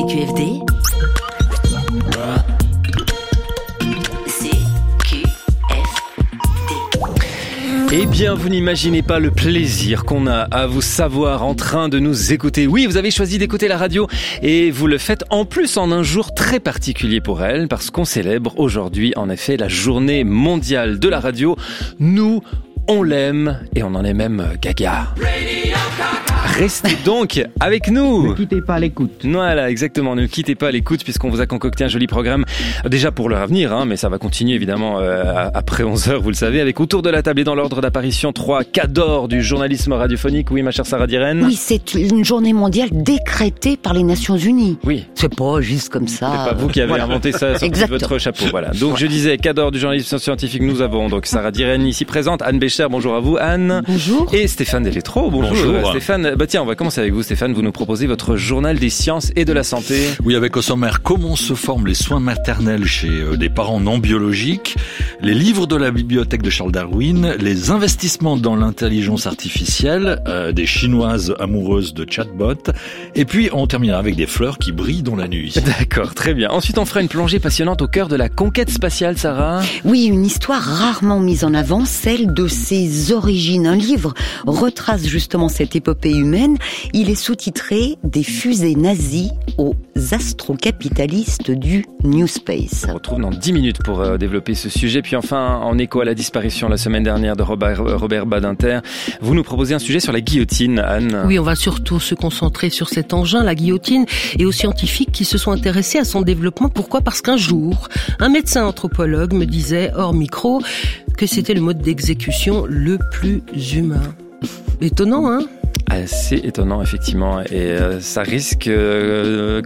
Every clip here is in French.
CQFD. Eh bien, vous n'imaginez pas le plaisir qu'on a à vous savoir en train de nous écouter. Oui, vous avez choisi d'écouter la radio et vous le faites en plus en un jour très particulier pour elle parce qu'on célèbre aujourd'hui en effet la journée mondiale de la radio. Nous, on l'aime et on en est même gaga. Restez donc avec nous. Ne quittez pas l'écoute. Voilà, exactement. Ne quittez pas l'écoute puisqu'on vous a concocté un joli programme déjà pour l'heure à venir, mais ça va continuer évidemment après 11h, vous le savez, avec autour de la table et dans l'ordre d'apparition 3 cadors du journalisme radiophonique. Oui, ma chère Sarah Diren. Oui, c'est une journée mondiale décrétée par les Nations Unies. Oui. C'est pas juste comme ça. C'est pas vous qui avez inventé ça sur votre chapeau. Voilà. Donc je disais cadors du journalisme scientifique, nous avons donc Sarah Diren ici présente, Anne Bécher, bonjour à vous Anne. Bonjour. Et Stéphane Delétro, bonjour. Stéphane, tiens, on va commencer avec vous Stéphane, vous nous proposez votre journal des sciences et de la santé. Oui, avec au sommaire comment se forment les soins maternels chez des parents non biologiques, les livres de la bibliothèque de Charles Darwin, les investissements dans l'intelligence artificielle, des Chinoises amoureuses de chatbots, et puis on terminera avec des fleurs qui brillent dans la nuit. D'accord, très bien. Ensuite on fera une plongée passionnante au cœur de la conquête spatiale, Sarah. Oui, une histoire rarement mise en avant, celle de ses origines. Un livre retrace justement cette épopée humaine. Il est sous-titré « Des fusées nazies aux astrocapitalistes du New Space ». On se retrouve dans 10 minutes pour développer ce sujet. Puis enfin, en écho à la disparition la semaine dernière de Robert Badinter, vous nous proposez un sujet sur la guillotine, Anne. Oui, on va surtout se concentrer sur cet engin, la guillotine, et aux scientifiques qui se sont intéressés à son développement. Pourquoi ? Parce qu'un jour, un médecin anthropologue me disait, hors micro, que c'était le mode d'exécution le plus humain. Étonnant, hein ? Assez étonnant, effectivement. Et ça risque, de...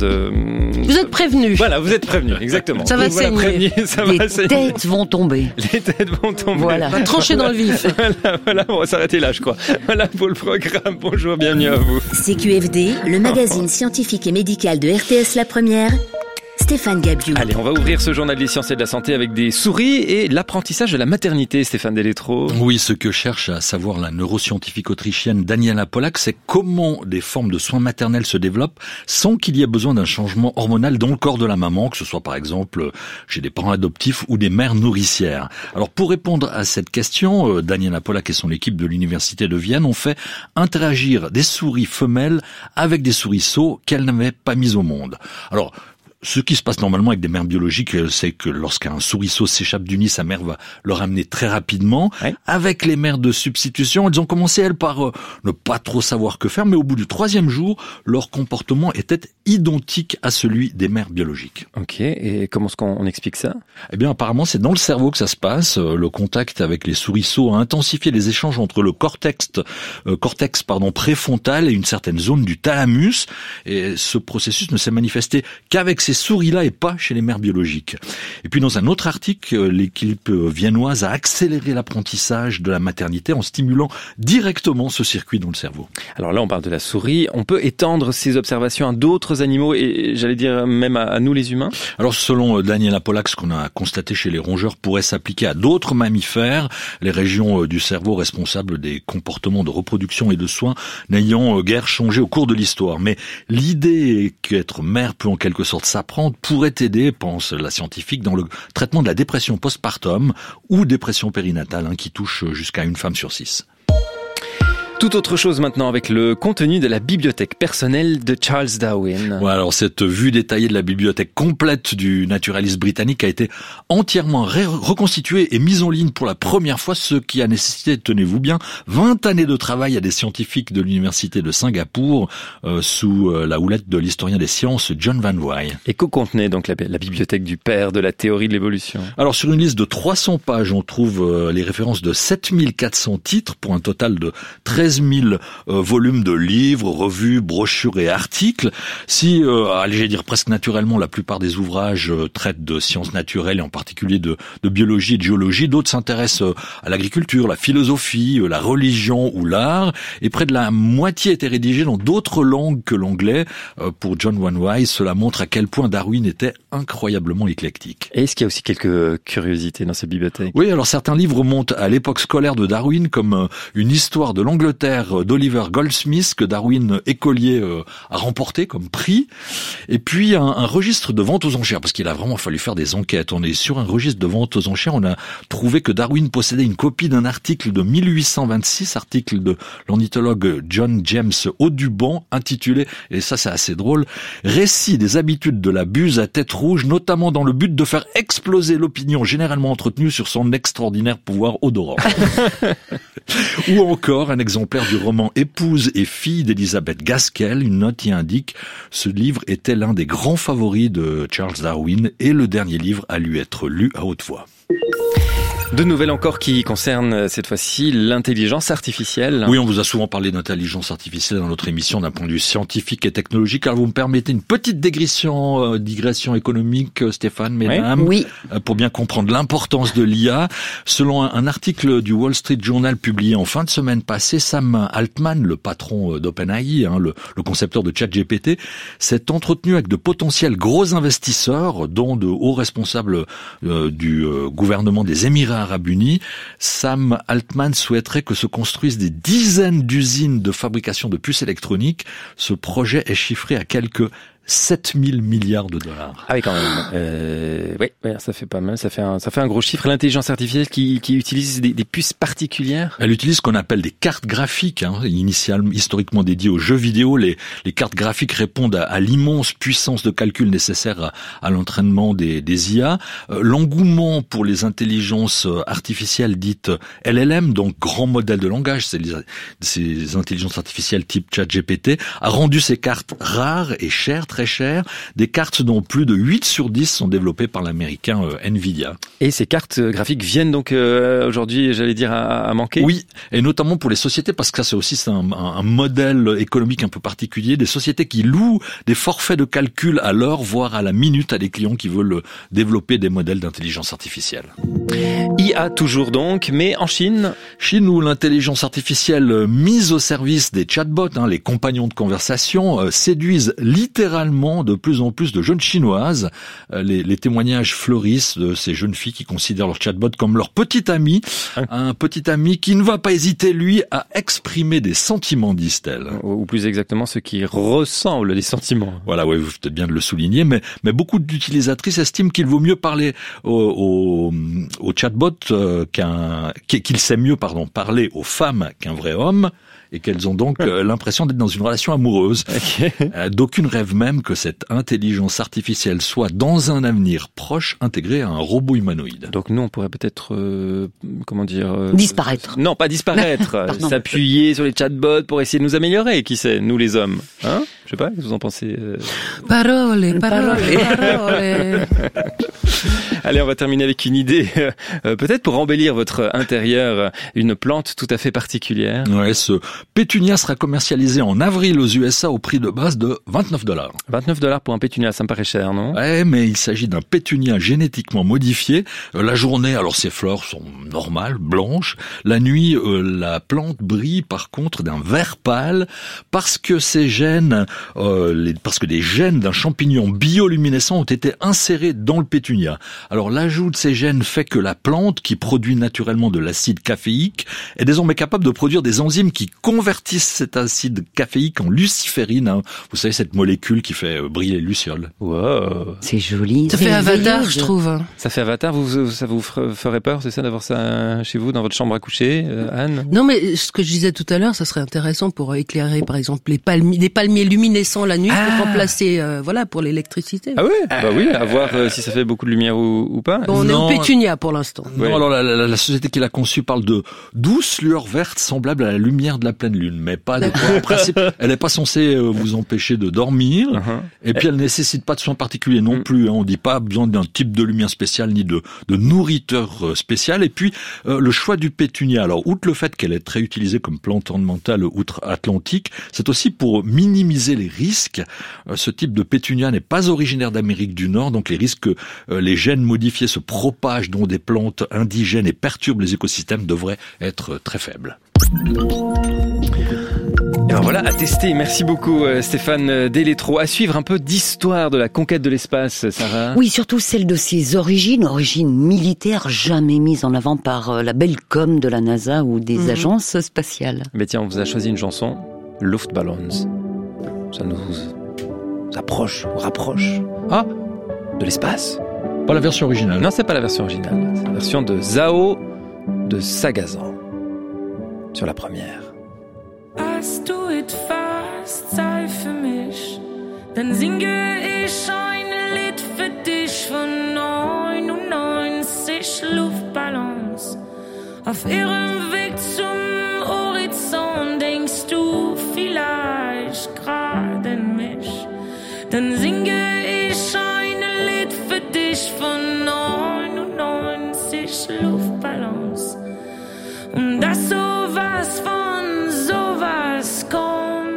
Vous êtes prévenus. Voilà, vous êtes prévenus, exactement. Ça va saigner. Les têtes vont tomber. Les têtes vont tomber. Voilà. On va trancher dans le vif. Voilà, on va s'arrêter là, je crois. Voilà pour le programme. Bonjour, bienvenue à vous. CQFD, le magazine scientifique et médical de RTS La Première. Stéphane Gabiou. Allez, on va ouvrir ce journal des sciences et de la santé avec des souris et l'apprentissage de la maternité, Stéphane Delétro. Oui, ce que cherche à savoir la neuroscientifique autrichienne Daniela Pollack, c'est comment des formes de soins maternels se développent sans qu'il y ait besoin d'un changement hormonal dans le corps de la maman, que ce soit par exemple chez des parents adoptifs ou des mères nourricières. Alors pour répondre à cette question, Daniela Pollack et son équipe de l'université de Vienne ont fait interagir des souris femelles avec des souriceaux qu'elles n'avaient pas mises au monde. Alors, ce qui se passe normalement avec des mères biologiques, c'est que lorsqu'un souriceau s'échappe du nid, sa mère va le ramener très rapidement. Ouais. Avec les mères de substitution, elles ont commencé, elles, par ne pas trop savoir que faire, mais au bout du 3e jour, leur comportement était identique à celui des mères biologiques. Ok, et comment est-ce qu'on explique ça ? Eh bien, apparemment, c'est dans le cerveau que ça se passe. Le contact avec les souriceaux a intensifié les échanges entre le cortex préfrontal et une certaine zone du thalamus. Et ce processus ne s'est manifesté qu'avec ces souris-là et pas chez les mères biologiques. Et puis dans un autre article, l'équipe viennoise a accéléré l'apprentissage de la maternité en stimulant directement ce circuit dans le cerveau. Alors là, on parle de la souris. On peut étendre ces observations à d'autres animaux et j'allais dire même à nous les humains ? Alors selon Daniela Pollack, ce qu'on a constaté chez les rongeurs pourrait s'appliquer à d'autres mammifères, les régions du cerveau responsables des comportements de reproduction et de soins n'ayant guère changé au cours de l'histoire. Mais l'idée est qu'être mère peut en quelque sorte s'apprendre pourrait aider, pense la scientifique, dans le traitement de la dépression postpartum ou dépression périnatale qui touche jusqu'à une femme sur 6. Tout autre chose maintenant avec le contenu de la bibliothèque personnelle de Charles Darwin. Ouais, alors cette vue détaillée de la bibliothèque complète du naturaliste britannique a été entièrement reconstituée et mise en ligne pour la première fois, ce qui a nécessité, tenez-vous bien, 20 années de travail à des scientifiques de l'université de Singapour sous la houlette de l'historien des sciences John Van Wy. Et que contenait donc la bibliothèque du père de la théorie de l'évolution ? Alors sur une liste de 300 pages, on trouve les références de 7400 titres pour un total de 13 000 volumes de livres, revues, brochures et articles. Si, allez dire presque naturellement, la plupart des ouvrages traitent de sciences naturelles et en particulier de biologie et de géologie, d'autres s'intéressent à l'agriculture, la philosophie, la religion ou l'art. Et près de la moitié étaient rédigés dans d'autres langues que l'anglais. Pour John Van Wy, cela montre à quel point Darwin était incroyablement éclectique. Et est-ce qu'il y a aussi quelques curiosités dans cette bibliothèque ? Oui, alors certains livres remontent à l'époque scolaire de Darwin, comme une histoire de l'Angleterre communautaire d'Oliver Goldsmith que Darwin écolier a remporté comme prix. Et puis un registre de vente aux enchères, parce qu'il a vraiment fallu faire des enquêtes. On est sur un registre de vente aux enchères. On a trouvé que Darwin possédait une copie d'un article de 1826, article de l'ornithologue John James Audubon, intitulé, et ça c'est assez drôle, « Récit des habitudes de la buse à tête rouge, notamment dans le but de faire exploser l'opinion généralement entretenue sur son extraordinaire pouvoir odorant. » Ou encore un exemplaire du roman Épouse et fille d'Elizabeth Gaskell. Une note y indique « Ce livre était l'un des grands favoris de Charles Darwin et le dernier livre à lui être lu à haute voix. » De nouvelles encore qui concernent cette fois-ci l'intelligence artificielle. Oui, on vous a souvent parlé d'intelligence artificielle dans notre émission d'un point de vue scientifique et technologique. Alors vous me permettez une petite digression économique, Stéphane, mesdames, oui. Pour bien comprendre l'importance de l'IA. Selon un article du Wall Street Journal publié en fin de semaine passée, Sam Altman, le patron d'OpenAI, le concepteur de ChatGPT, s'est entretenu avec de potentiels gros investisseurs, dont de hauts responsables du gouvernement des Émirats Arabes Unis. Sam Altman souhaiterait que se construisent des dizaines d'usines de fabrication de puces électroniques. Ce projet est chiffré à quelques 7 000 milliards de dollars. Ah oui, quand même. Oui, ça fait pas mal. Ça fait un gros chiffre. L'intelligence artificielle qui utilise des puces particulières. Elle utilise ce qu'on appelle des cartes graphiques, historiquement dédiées aux jeux vidéo. Les cartes graphiques répondent à l'immense puissance de calcul nécessaire à l'entraînement des IA. L'engouement pour les intelligences artificielles dites LLM, donc grands modèles de langage, ces intelligences artificielles type ChatGPT, a rendu ces cartes rares et chères, très chères, des cartes dont plus de 8 sur 10 sont développées par l'américain Nvidia. Et ces cartes graphiques viennent donc aujourd'hui, j'allais dire, à manquer. Oui, et notamment pour les sociétés, parce que ça c'est un modèle économique un peu particulier, des sociétés qui louent des forfaits de calcul à l'heure, voire à la minute, à des clients qui veulent développer des modèles d'intelligence artificielle. IA toujours donc, mais en Chine. Chine où l'intelligence artificielle mise au service des chatbots, les compagnons de conversation, séduisent littéralement de plus en plus de jeunes chinoises. Les témoignages fleurissent de ces jeunes filles qui considèrent leur chatbot comme leur petit ami. Un petit ami qui ne va pas hésiter, lui, à exprimer des sentiments, disent-elles. Ou plus exactement, ce qui ressemble des sentiments. Voilà, oui, vous faites bien de le souligner, mais beaucoup d'utilisatrices estiment qu'il vaut mieux parler au chatbot qu'il sait mieux, parler aux femmes qu'un vrai homme, et qu'elles ont donc l'impression d'être dans une relation amoureuse. Okay. D'aucunes rêvent même que cette intelligence artificielle soit dans un avenir proche intégrée à un robot humanoïde. Donc nous, on pourrait peut-être, disparaître. Non, pas disparaître. S'appuyer sur les chatbots pour essayer de nous améliorer. Qui sait, nous les hommes, hein? Je sais pas, qu'est-ce que vous en pensez? Parole. Allez, on va terminer avec une idée, peut-être pour embellir votre intérieur, une plante tout à fait particulière. Ouais, ce pétunia sera commercialisé en avril aux USA au prix de base de $29. $29 pour un pétunia, ça me paraît cher, non? Ouais, mais il s'agit d'un pétunia génétiquement modifié. La journée, alors ses fleurs sont normales, blanches. La nuit, la plante brille par contre d'un vert pâle parce que ces gènes, parce que des gènes d'un champignon bioluminescent ont été insérés dans le pétunia. Alors l'ajout de ces gènes fait que la plante, qui produit naturellement de l'acide caféique, est désormais capable de produire des enzymes qui convertissent cet acide caféique en luciférine. Vous savez, cette molécule qui fait briller les lucioles. Wow. C'est joli. Ça fait Avatar, je trouve. Ça fait Avatar, ça vous ferait peur, c'est ça, d'avoir ça chez vous, dans votre chambre à coucher, Anne? Non, mais ce que je disais tout à l'heure, ça serait intéressant pour éclairer, par exemple, les palmiers luminescents la nuit pour remplacer, pour l'électricité. Ah oui? Bah oui, à voir si ça fait beaucoup de lumière ou pas. Bon, on est au pétunia pour l'instant. Non, alors la société qui l'a conçue parle de douces lueurs vertes semblables à la lumière de la pleine lune, mais pas en principe, elle n'est pas censée vous empêcher de dormir, et puis elle nécessite pas de soins particuliers non plus. On dit pas besoin d'un type de lumière spéciale ni de nourriteur spécial. Et puis le choix du pétunia, alors outre le fait qu'elle est très utilisée comme plante ornementale outre-Atlantique, c'est aussi pour minimiser les risques. Ce type de pétunia n'est pas originaire d'Amérique du Nord, donc les risques que les gènes modifiés se propagent dans des plantes indigènes et perturbent les écosystèmes devraient être très faibles. Et ben voilà, à tester. Merci beaucoup Stéphane Delétro. À suivre un peu d'histoire de la conquête de l'espace, Sarah. Oui, surtout celle de ses origines militaires jamais mises en avant par la belle com de la NASA ou des agences spatiales. Mais tiens, on vous a choisi une chanson, Luftballons. Ça nous rapproche de l'espace. Pas la version originale. Non, c'est pas la version originale. C'est la version de Zao de Sagazan sur la première. Hast du it fast Zeit für mich, dann singe ich ein Lied für dich von 99 Luftballons. Auf ihrem Weg zum Horizont denkst du vielleicht gerade an mich, dann singe ich ein Lied für dich von 99 Luftballons. Und das sowas von sowas kommt.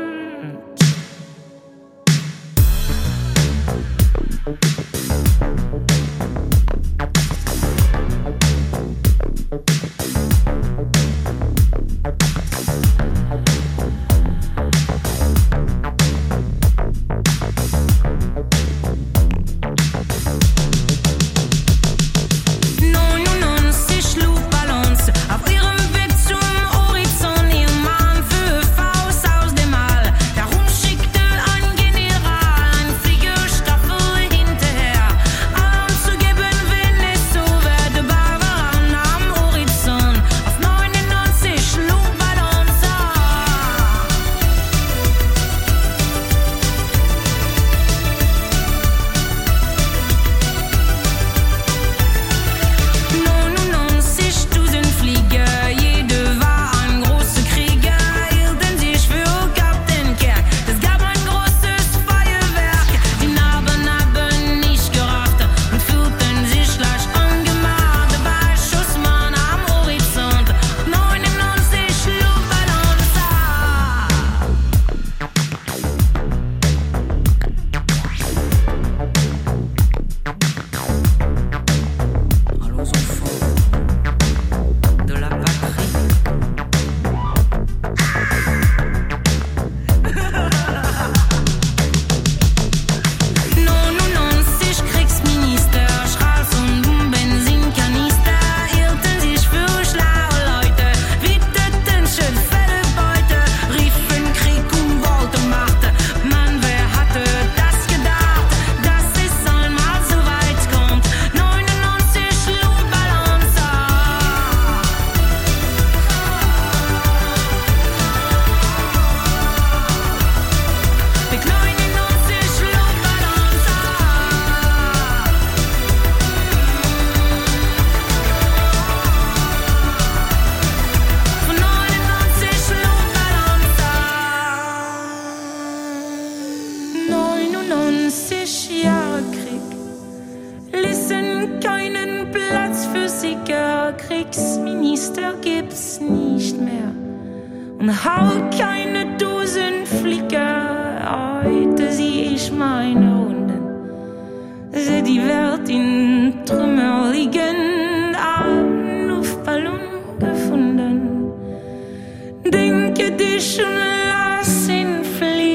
Kriegsminister gibt's nicht mehr und hau keine Dosenflicker. Heute sieh ich meine Hunden, seh die Welt in Trümmer liegen, einen Luftballon gefunden. Denke dich und lass ihn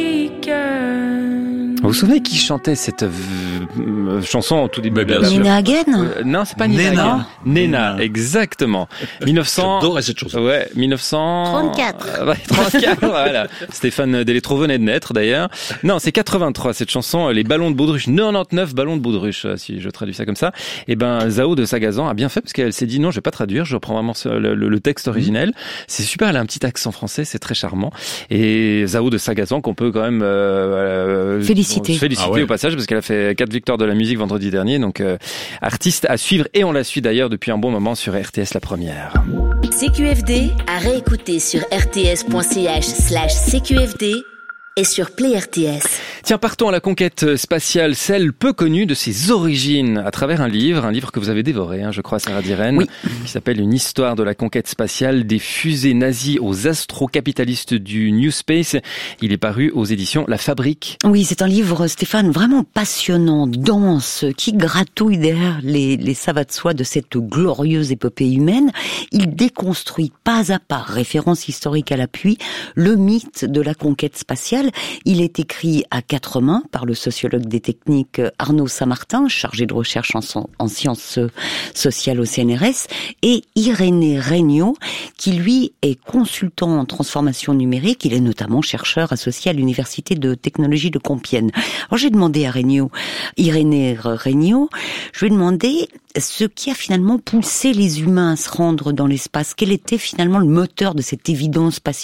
fliegen. Vous vous souvenez qui chantait cette chanson au tout début? Nina Hagen? Non, c'est pas Nina Hagen. Nena, exactement. 1900. J'adorais cette chanson. Ouais, 1934. 34, voilà. Stéphane Delétro venait de naître, d'ailleurs. Non, c'est 83, cette chanson, les ballons de baudruche. 99 ballons de baudruche, si je traduis ça comme ça. Et ben, Zao de Sagazan a bien fait, parce qu'elle s'est dit non, je vais pas traduire, je reprends vraiment le texte originel. C'est super, elle a un petit accent français, c'est très charmant. Et Zao de Sagazan, qu'on peut quand même, féliciter au passage, parce qu'elle a fait 4 victoires de la musique vendredi dernier, donc artiste à suivre, et on la suit d'ailleurs depuis un bon moment sur RTS La Première. CQFD à réécouter sur rts.ch/CQFD est sur Play RTS. Tiens, partons à la conquête spatiale, celle peu connue de ses origines, à travers un livre que vous avez dévoré, je crois, Sarah Diren, oui, qui s'appelle Une histoire de la conquête spatiale, des fusées nazies aux astrocapitalistes du New Space. Il est paru aux éditions La Fabrique. Oui, c'est un livre, Stéphane, vraiment passionnant, dense, qui gratouille derrière les savates soies de cette glorieuse épopée humaine. Il déconstruit pas à pas, référence historique à l'appui, le mythe de la conquête spatiale. Il est écrit à 4 mains par le sociologue des techniques Arnaud Saint-Martin, chargé de recherche en sciences sociales au CNRS, et Irénée Regnault, qui lui est consultant en transformation numérique. Il est notamment chercheur associé à l'Université de technologie de Compiègne. Alors j'ai demandé à Irénée Regnault, je lui ai demandé ce qui a finalement poussé les humains à se rendre dans l'espace. Quel était finalement le moteur de cette évidence spatiale ?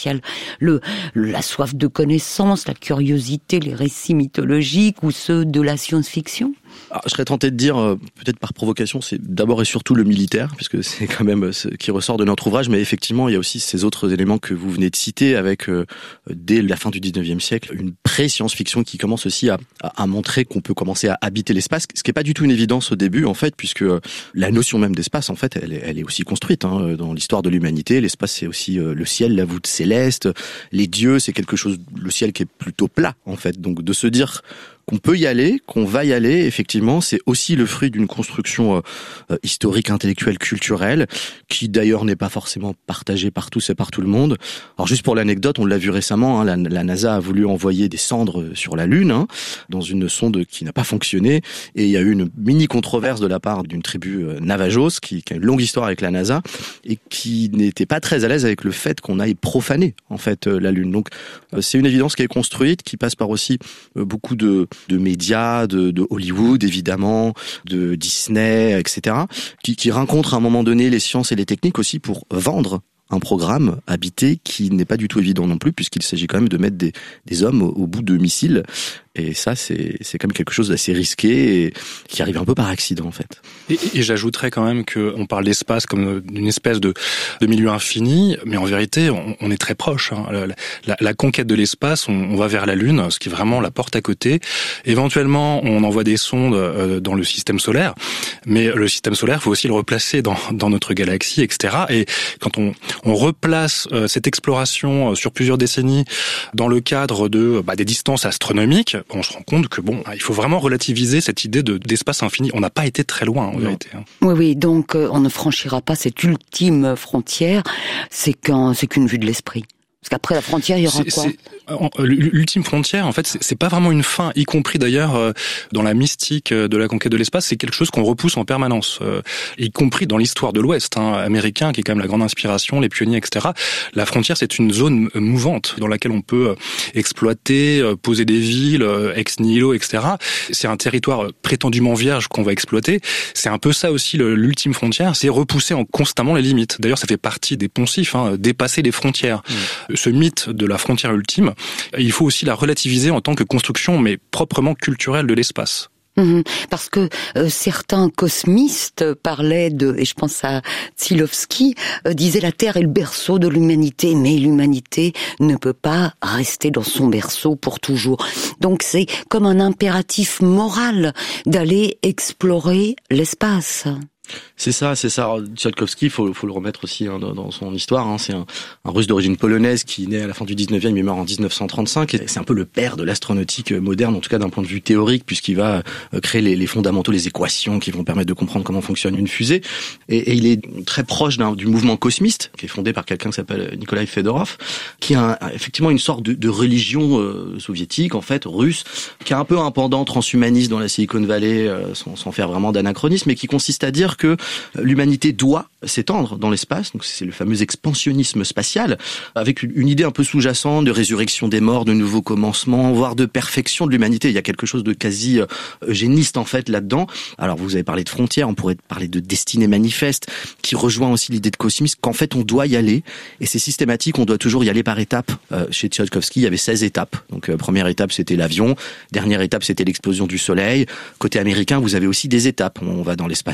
La soif de connaissance, la curiosité, les récits mythologiques ou ceux de la science-fiction ? Alors, je serais tenté de dire, peut-être par provocation, c'est d'abord et surtout le militaire, puisque c'est quand même ce qui ressort de notre ouvrage, mais effectivement, il y a aussi ces autres éléments que vous venez de citer, avec, dès la fin du 19e siècle, une pré-science-fiction qui commence aussi à montrer qu'on peut commencer à habiter l'espace, ce qui n'est pas du tout une évidence au début, en fait, puisque la notion même d'espace, en fait, elle est aussi construite dans l'histoire de l'humanité. L'espace, c'est aussi le ciel, la voûte céleste, les dieux, c'est quelque chose, le ciel qui est plutôt plat, en fait. Donc, de se dire qu'on peut y aller, qu'on va y aller, effectivement, c'est aussi le fruit d'une construction historique, intellectuelle, culturelle, qui d'ailleurs n'est pas forcément partagée par tous et par tout le monde. Alors juste pour l'anecdote, on l'a vu récemment, la NASA a voulu envoyer des cendres sur la Lune, dans une sonde qui n'a pas fonctionné, et il y a eu une mini controverse de la part d'une tribu Navajos, qui a une longue histoire avec la NASA, et qui n'était pas très à l'aise avec le fait qu'on aille profaner, en fait, la Lune. Donc c'est une évidence qui est construite, qui passe par aussi beaucoup de médias, de Hollywood évidemment, de Disney, etc., qui rencontrent à un moment donné les sciences et les techniques aussi pour vendre un programme habité qui n'est pas du tout évident non plus, puisqu'il s'agit quand même de mettre des hommes au bout de missiles. Et ça, c'est quand même quelque chose d'assez risqué et qui arrive un peu par accident, en fait. Et j'ajouterais quand même qu'on parle d'espace comme d'une espèce de milieu infini, mais en vérité, on est très proche. La conquête de l'espace, on va vers la Lune, ce qui est vraiment la porte à côté. Éventuellement, on envoie des sondes dans le système solaire, mais le système solaire, il faut aussi le replacer dans notre galaxie, etc. Et quand on replace cette exploration sur plusieurs décennies dans le cadre des distances astronomiques, on se rend compte que il faut vraiment relativiser cette idée d'espace infini. On n'a pas été très loin en vérité. Oui, donc on ne franchira pas cette ultime frontière. C'est qu'une vue de l'esprit. Parce qu'après la frontière, il y aura quoi ? L'ultime frontière, en fait, c'est pas vraiment une fin, y compris d'ailleurs dans la mystique de la conquête de l'espace, c'est quelque chose qu'on repousse en permanence, y compris dans l'histoire de l'Ouest américain, qui est quand même la grande inspiration, les pionniers, etc. La frontière, c'est une zone mouvante dans laquelle on peut exploiter, poser des villes, ex nihilo, etc. C'est un territoire prétendument vierge qu'on va exploiter. C'est un peu ça aussi l'ultime frontière, c'est repousser constamment les limites. D'ailleurs, ça fait partie des poncifs, dépasser les frontières. Ce mythe de la frontière ultime, il faut aussi la relativiser en tant que construction, mais proprement culturelle de l'espace. Parce que certains cosmistes parlaient et je pense à Tsiolkovsky, disaient la Terre est le berceau de l'humanité, mais l'humanité ne peut pas rester dans son berceau pour toujours. Donc c'est comme un impératif moral d'aller explorer l'espace. C'est ça. Tsiolkovsky, faut le remettre aussi dans son histoire. C'est un Russe d'origine polonaise qui naît à la fin du 19e, il meurt en 1935. Et c'est un peu le père de l'astronautique moderne, en tout cas d'un point de vue théorique, puisqu'il va créer les fondamentaux, les équations qui vont permettre de comprendre comment fonctionne une fusée. Et il est très proche du mouvement cosmiste, qui est fondé par quelqu'un qui s'appelle Nikolai Fedorov, qui a effectivement une sorte de religion soviétique, en fait, russe, qui a un peu un pendant transhumaniste dans la Silicon Valley, sans faire vraiment d'anachronisme, mais qui consiste à dire que l'humanité doit s'étendre dans l'espace, donc c'est le fameux expansionnisme spatial, avec une idée un peu sous-jacente de résurrection des morts, de nouveaux commencements, voire de perfection de l'humanité. Il y a quelque chose de quasi eugéniste en fait là-dedans. Alors vous avez parlé de frontières, on pourrait parler de destinée manifeste, qui rejoint aussi l'idée de cosmisme, qu'en fait on doit y aller, et c'est systématique, on doit toujours y aller par étapes. Chez Tsiolkovsky, il y avait 16 étapes. Donc première étape c'était l'avion, dernière étape c'était l'explosion du soleil. Côté américain, vous avez aussi des étapes. On va dans l'espace proche, la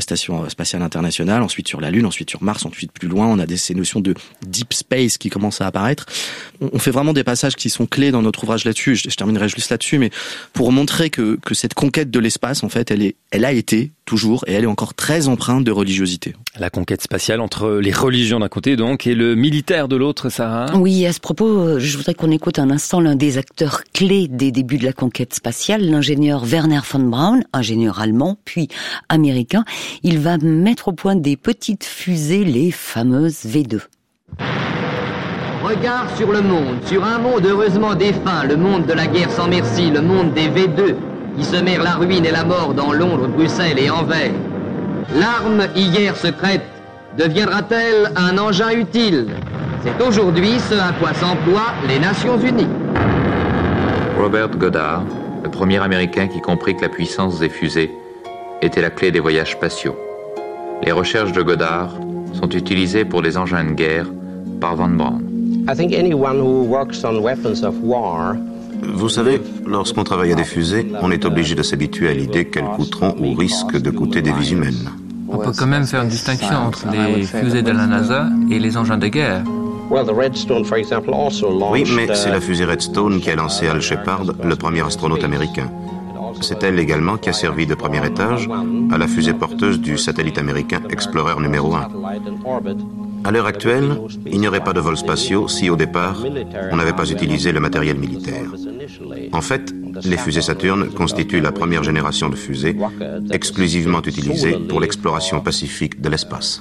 Station spatiale internationale, ensuite sur la Lune, ensuite sur Mars, ensuite plus loin, on a ces notions de deep space qui commencent à apparaître. On fait vraiment des passages qui sont clés dans notre ouvrage là-dessus. Je terminerai juste là-dessus, mais pour montrer que cette conquête de l'espace, en fait, elle a été toujours, et elle est encore très empreinte de religiosité. La conquête spatiale entre les religions d'un côté donc et le militaire de l'autre, Sarah. Oui, à ce propos, je voudrais qu'on écoute un instant l'un des acteurs clés des débuts de la conquête spatiale, l'ingénieur Wernher von Braun, ingénieur allemand, puis américain. Il va mettre au point des petites fusées, les fameuses V2. Regard sur le monde, sur un monde heureusement défunt, le monde de la guerre sans merci, le monde des V2, qui semèrent la ruine et la mort dans Londres, Bruxelles et Anvers. L'arme, hier secrète, deviendra-t-elle un engin utile? C'est aujourd'hui ce à quoi s'emploient les Nations Unies. Robert Goddard, le premier Américain qui comprit que la puissance des fusées était la clé des voyages spatiaux. Les recherches de Goddard sont utilisées pour des engins de guerre par von Braun. Vous savez, lorsqu'on travaille à des fusées, on est obligé de s'habituer à l'idée qu'elles coûteront ou risquent de coûter des vies humaines. On peut quand même faire une distinction entre les fusées de la NASA et les engins de guerre. Oui, mais c'est la fusée Redstone qui a lancé Al Shepard, le premier astronaute américain. C'est elle également qui a servi de premier étage à la fusée porteuse du satellite américain Explorer numéro 1. À l'heure actuelle, il n'y aurait pas de vols spatiaux si, au départ, on n'avait pas utilisé le matériel militaire. En fait, les fusées Saturne constituent la première génération de fusées exclusivement utilisées pour l'exploration pacifique de l'espace.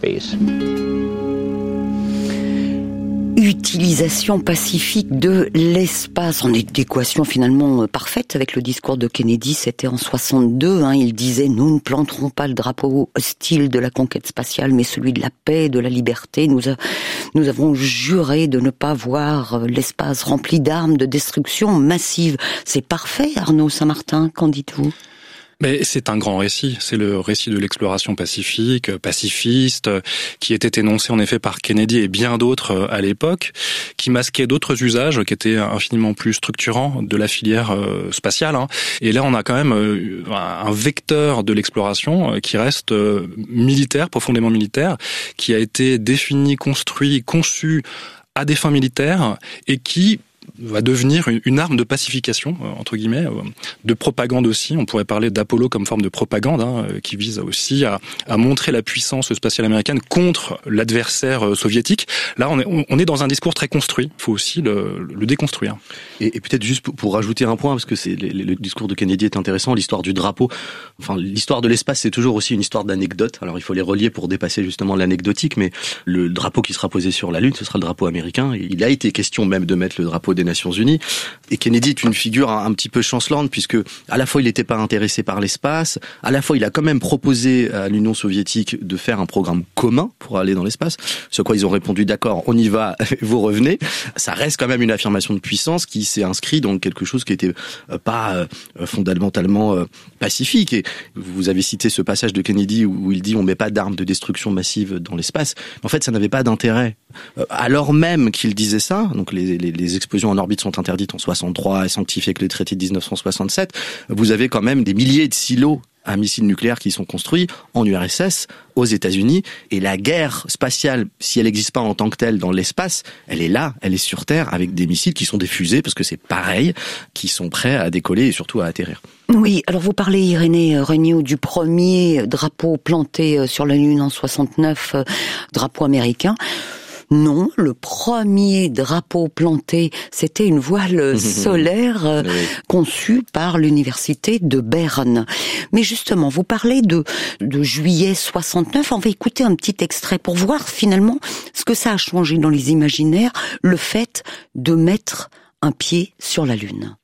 Utilisation pacifique de l'espace, en équation finalement parfaite avec le discours de Kennedy, c'était en 62, il disait « Nous ne planterons pas le drapeau hostile de la conquête spatiale, mais celui de la paix, de la liberté. Nous avons juré de ne pas voir l'espace rempli d'armes de destruction massive. » C'est parfait, Arnaud Saint-Martin, qu'en dites-vous ? Mais c'est un grand récit, c'est le récit de l'exploration pacifique, pacifiste, qui était énoncé en effet par Kennedy et bien d'autres à l'époque, qui masquait d'autres usages qui étaient infiniment plus structurants de la filière spatiale. Et là, on a quand même un vecteur de l'exploration qui reste militaire, profondément militaire, qui a été défini, construit, conçu à des fins militaires et qui va devenir une arme de pacification, entre guillemets, de propagande aussi. On pourrait parler d'Apollo comme forme de propagande, qui vise aussi à montrer la puissance spatiale américaine contre l'adversaire soviétique. Là, on est dans un discours très construit. Il faut aussi le déconstruire. Et peut-être juste pour rajouter un point, parce que le discours de Kennedy est intéressant, l'histoire du drapeau. Enfin, l'histoire de l'espace, c'est toujours aussi une histoire d'anecdotes. Alors, il faut les relier pour dépasser justement l'anecdotique, mais le drapeau qui sera posé sur la Lune, ce sera le drapeau américain. Et il a été question même de mettre le drapeau des Nations Unies. Et Kennedy est une figure un petit peu chancelante, puisque à la fois il n'était pas intéressé par l'espace, à la fois il a quand même proposé à l'Union soviétique de faire un programme commun pour aller dans l'espace, sur quoi ils ont répondu d'accord, on y va, vous revenez. Ça reste quand même une affirmation de puissance qui s'est inscrite dans quelque chose qui était pas fondamentalement pacifique. Et vous avez cité ce passage de Kennedy où il dit on met pas d'armes de destruction massive dans l'espace. En fait, ça n'avait pas d'intérêt. Alors même qu'il disait ça, donc les explosions en orbite sont interdites en 63 et sanctifiées avec le traité de 1967, vous avez quand même des milliers de silos à missiles nucléaires qui sont construits en URSS, aux États-Unis, et la guerre spatiale, si elle n'existe pas en tant que telle dans l'espace, elle est là, elle est sur Terre, avec des missiles qui sont des fusées, parce que c'est pareil, qui sont prêts à décoller et surtout à atterrir. Oui, alors vous parlez, Irénée Regnault, du premier drapeau planté sur la Lune en 69, drapeau américain. Non, le premier drapeau planté, c'était une voile solaire conçue par l'université de Berne. Mais justement, vous parlez de juillet 69, on va écouter un petit extrait pour voir finalement ce que ça a changé dans les imaginaires, le fait de mettre un pied sur la Lune.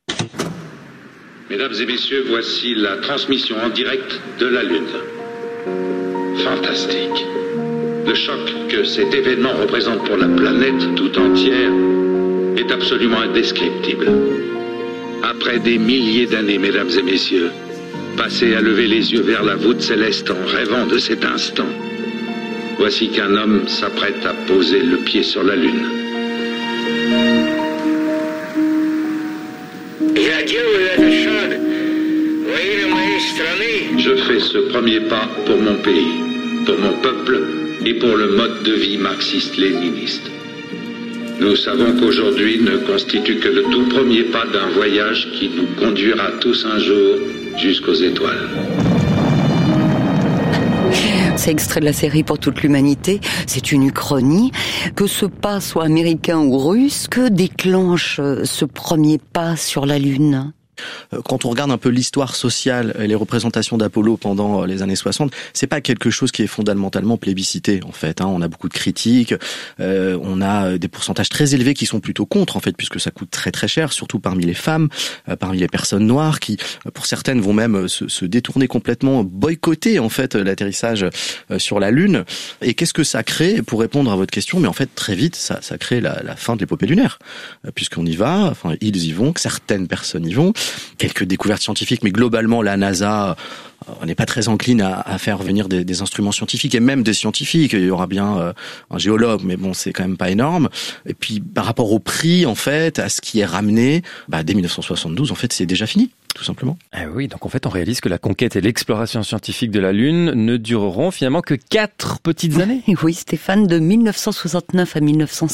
Mesdames et messieurs, voici la transmission en direct de la Lune. Fantastique. Le choc que cet événement représente pour la planète tout entière est absolument indescriptible. Après des milliers d'années, mesdames et messieurs, passés à lever les yeux vers la voûte céleste en rêvant de cet instant, voici qu'un homme s'apprête à poser le pied sur la Lune. Is that you or is that the sun? Wait a minute. Je fais ce premier pas pour mon pays, pour mon peuple et pour le mode de vie marxiste-léniniste. Nous savons qu'aujourd'hui ne constitue que le tout premier pas d'un voyage qui nous conduira tous un jour jusqu'aux étoiles. C'est extrait de la série Pour toute l'humanité. C'est une uchronie. Que ce pas soit américain ou russe, que déclenche ce premier pas sur la Lune ? Quand on regarde un peu l'histoire sociale et les représentations d'Apollo pendant les années 60, c'est pas quelque chose qui est fondamentalement plébiscité en fait. On a beaucoup de critiques, on a des pourcentages très élevés qui sont plutôt contre en fait, puisque ça coûte très très cher, surtout parmi les femmes, parmi les personnes noires, qui pour certaines vont même se détourner complètement, boycotter en fait l'atterrissage sur la Lune. Et qu'est-ce que ça crée? Pour répondre à votre question, mais en fait très vite ça crée la fin de l'épopée lunaire, puisqu'on y va, enfin ils y vont, que certaines personnes y vont. Quelques découvertes scientifiques, mais globalement, la NASA n'est pas très encline à faire venir des instruments scientifiques, et même des scientifiques. Il y aura bien un géologue, mais bon, c'est quand même pas énorme. Et puis, par rapport au prix, en fait, à ce qui est ramené, dès 1972, en fait, c'est déjà fini. Tout simplement. Oui, donc en fait, on réalise que la conquête et l'exploration scientifique de la Lune ne dureront finalement que 4 petites années. Oui, Stéphane, de 1969 à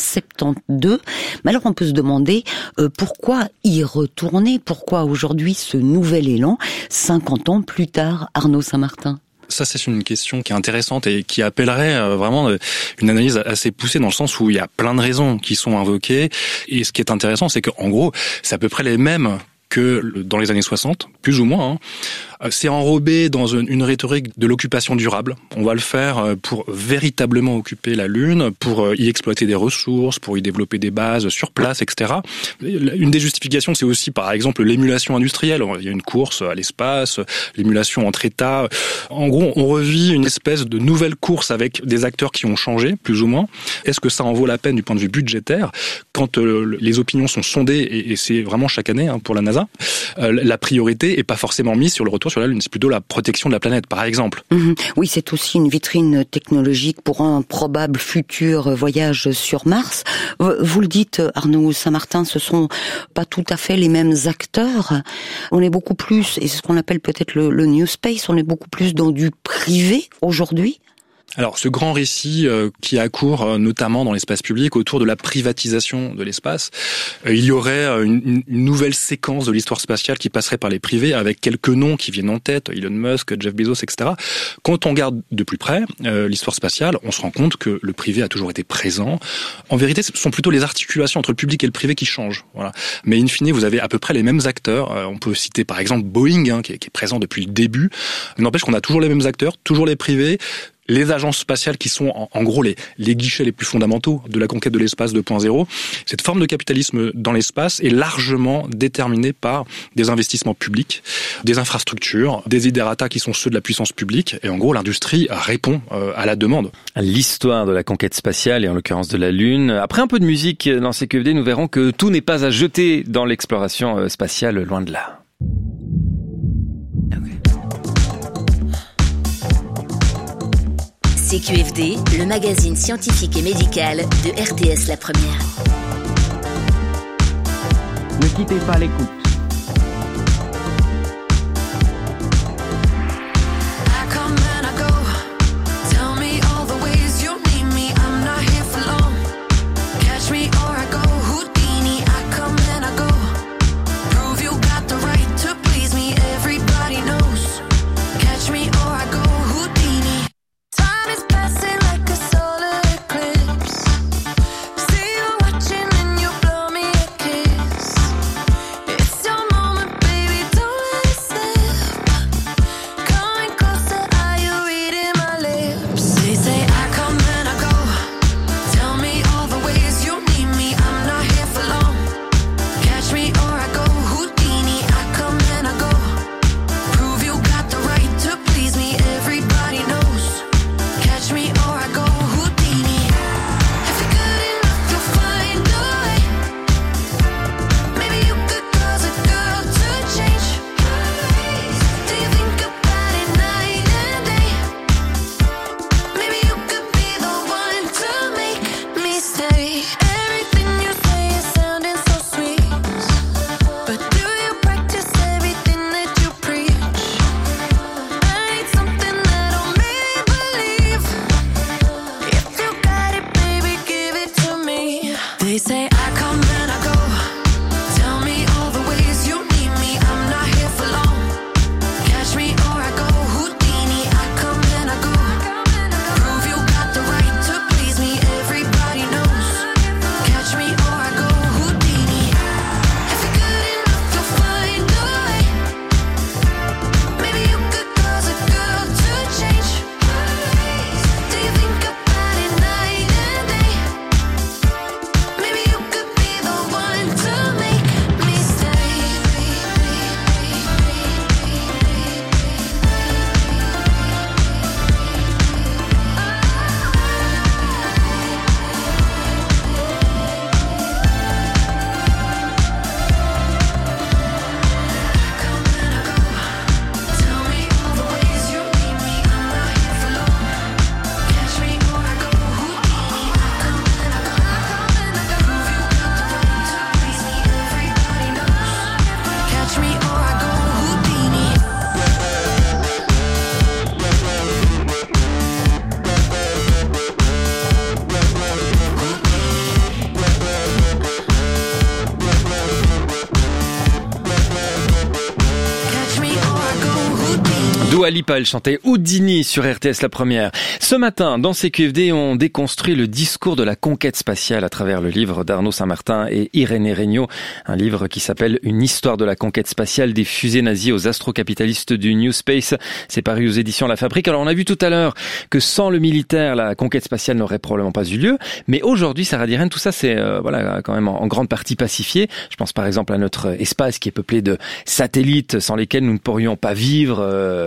1972. Mais alors, on peut se demander pourquoi y retourner? Pourquoi aujourd'hui ce nouvel élan, 50 ans plus tard, Arnaud Saint-Martin? Ça, c'est une question qui est intéressante et qui appellerait vraiment une analyse assez poussée, dans le sens où il y a plein de raisons qui sont invoquées. Et ce qui est intéressant, c'est qu'en gros, c'est à peu près les mêmes que dans les années 60, plus ou moins. C'est enrobé dans une rhétorique de l'occupation durable. On va le faire pour véritablement occuper la Lune, pour y exploiter des ressources, pour y développer des bases sur place, etc. Une des justifications, c'est aussi, par exemple, l'émulation industrielle. Il y a une course à l'espace, l'émulation entre États. En gros, on revit une espèce de nouvelle course avec des acteurs qui ont changé, plus ou moins. Est-ce que ça en vaut la peine du point de vue budgétaire? Quand les opinions sont sondées, et c'est vraiment chaque année pour la NASA, la priorité est pas forcément mise sur le retour sur la Lune, c'est plutôt la protection de la planète, par exemple. Oui, c'est aussi une vitrine technologique pour un probable futur voyage sur Mars. Vous le dites, Arnaud Saint-Martin, ce sont pas tout à fait les mêmes acteurs. On est beaucoup plus, et c'est ce qu'on appelle peut-être le New Space, on est beaucoup plus dans du privé aujourd'hui. Alors, ce grand récit qui accourt notamment dans l'espace public autour de la privatisation de l'espace, il y aurait une nouvelle séquence de l'histoire spatiale qui passerait par les privés, avec quelques noms qui viennent en tête, Elon Musk, Jeff Bezos, etc. Quand on regarde de plus près l'histoire spatiale, on se rend compte que le privé a toujours été présent. En vérité, ce sont plutôt les articulations entre le public et le privé qui changent. Voilà. Mais in fine, vous avez à peu près les mêmes acteurs. On peut citer par exemple Boeing, qui est présent depuis le début. N'empêche qu'on a toujours les mêmes acteurs, toujours les privés. Les agences spatiales qui sont en gros les guichets les plus fondamentaux de la conquête de l'espace 2.0. Cette forme de capitalisme dans l'espace est largement déterminée par des investissements publics, des infrastructures, des desiderata qui sont ceux de la puissance publique. Et en gros, l'industrie répond à la demande. L'histoire de la conquête spatiale, et en l'occurrence de la Lune. Après un peu de musique dans CQFD, nous verrons que tout n'est pas à jeter dans l'exploration spatiale, loin de là. CQFD, le magazine scientifique et médical de RTS La Première. Ne quittez pas l'écoute. Dua Lipa, elle chantait Houdini sur RTS La Première. Ce matin, dans CQFD, on déconstruit le discours de la conquête spatiale à travers le livre d'Arnaud Saint-Martin et Irénée Regnault, un livre qui s'appelle Une histoire de la conquête spatiale des fusées nazies aux astrocapitalistes du New Space. C'est paru aux éditions La Fabrique. Alors on a vu tout à l'heure que sans le militaire, la conquête spatiale n'aurait probablement pas eu lieu, mais aujourd'hui, Sarah Diren, tout ça c'est quand même en grande partie pacifié. Je pense par exemple à notre espace qui est peuplé de satellites sans lesquels nous ne pourrions pas vivre.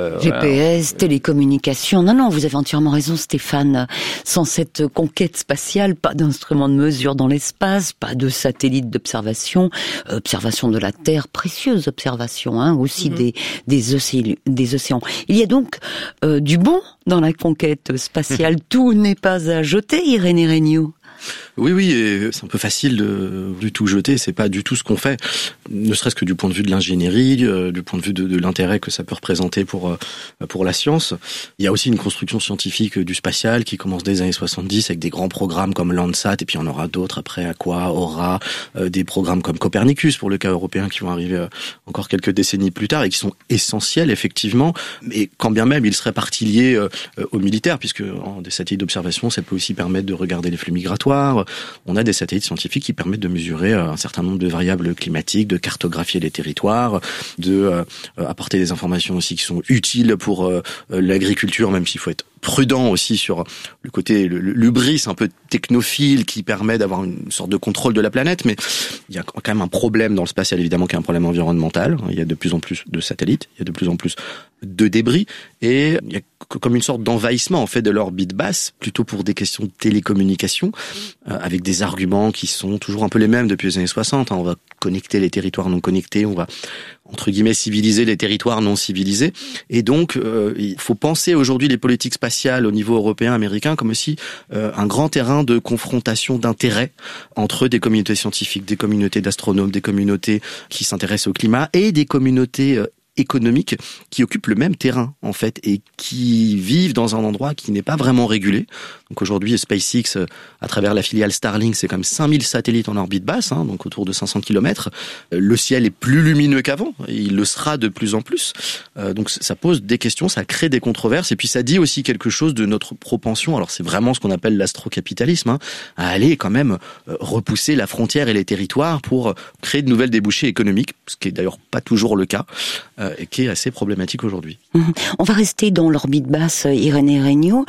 GPS, télécommunications. Non, vous avez entièrement raison, Stéphane. Sans cette conquête spatiale, pas d'instruments de mesure dans l'espace, pas de satellites d'observation, observation de la Terre, précieuse observation, aussi des océans. Il y a donc du bon dans la conquête spatiale. Tout n'est pas à jeter, Irénée Regnault. Oui, et c'est un peu facile de du tout jeter, c'est pas du tout ce qu'on fait, ne serait-ce que du point de vue de l'ingénierie, du point de vue de l'intérêt que ça peut représenter pour la science. Il y a aussi une construction scientifique du spatial qui commence dès les années 70 avec des grands programmes comme Landsat, et puis il y en aura d'autres après, Aqua, Aura, des programmes comme Copernicus pour le cas européen qui vont arriver encore quelques décennies plus tard et qui sont essentiels effectivement, mais quand bien même ils seraient partie liés aux militaires, puisque des satellites d'observation ça peut aussi permettre de regarder les flux migratoires. On a des satellites scientifiques qui permettent de mesurer un certain nombre de variables climatiques, de cartographier les territoires, de apporter des informations aussi qui sont utiles pour l'agriculture, même s'il faut être prudent aussi sur le côté l'hubris un peu technophile qui permet d'avoir une sorte de contrôle de la planète, mais il y a quand même un problème dans le spatial évidemment qui est un problème environnemental. Il y a de plus en plus de satellites, il y a de plus en plus de débris et il y a comme une sorte d'envahissement en fait de l'orbite basse, plutôt pour des questions de télécommunication, avec des arguments qui sont toujours un peu les mêmes depuis les années 60. On va connecter les territoires non connectés, on va entre guillemets civiliser les territoires non civilisés, et donc il faut penser aujourd'hui les politiques spatiales au niveau européen, américain, comme aussi un grand terrain de confrontation d'intérêts entre des communautés scientifiques, des communautés d'astronomes, des communautés qui s'intéressent au climat et des communautés économiques qui occupent le même terrain en fait et qui vivent dans un endroit qui n'est pas vraiment régulé. Donc aujourd'hui SpaceX à travers la filiale Starlink, c'est comme 5000 satellites en orbite basse, donc autour de 500 km. Le ciel est plus lumineux qu'avant, et il le sera de plus en plus. Donc ça pose des questions, ça crée des controverses et puis ça dit aussi quelque chose de notre propension, alors c'est vraiment ce qu'on appelle l'astrocapitalisme, à aller quand même repousser la frontière et les territoires pour créer de nouvelles débouchés économiques, ce qui est d'ailleurs pas toujours le cas. Et qui est assez problématique aujourd'hui. On va rester dans l'orbite basse, Irénée Regnault,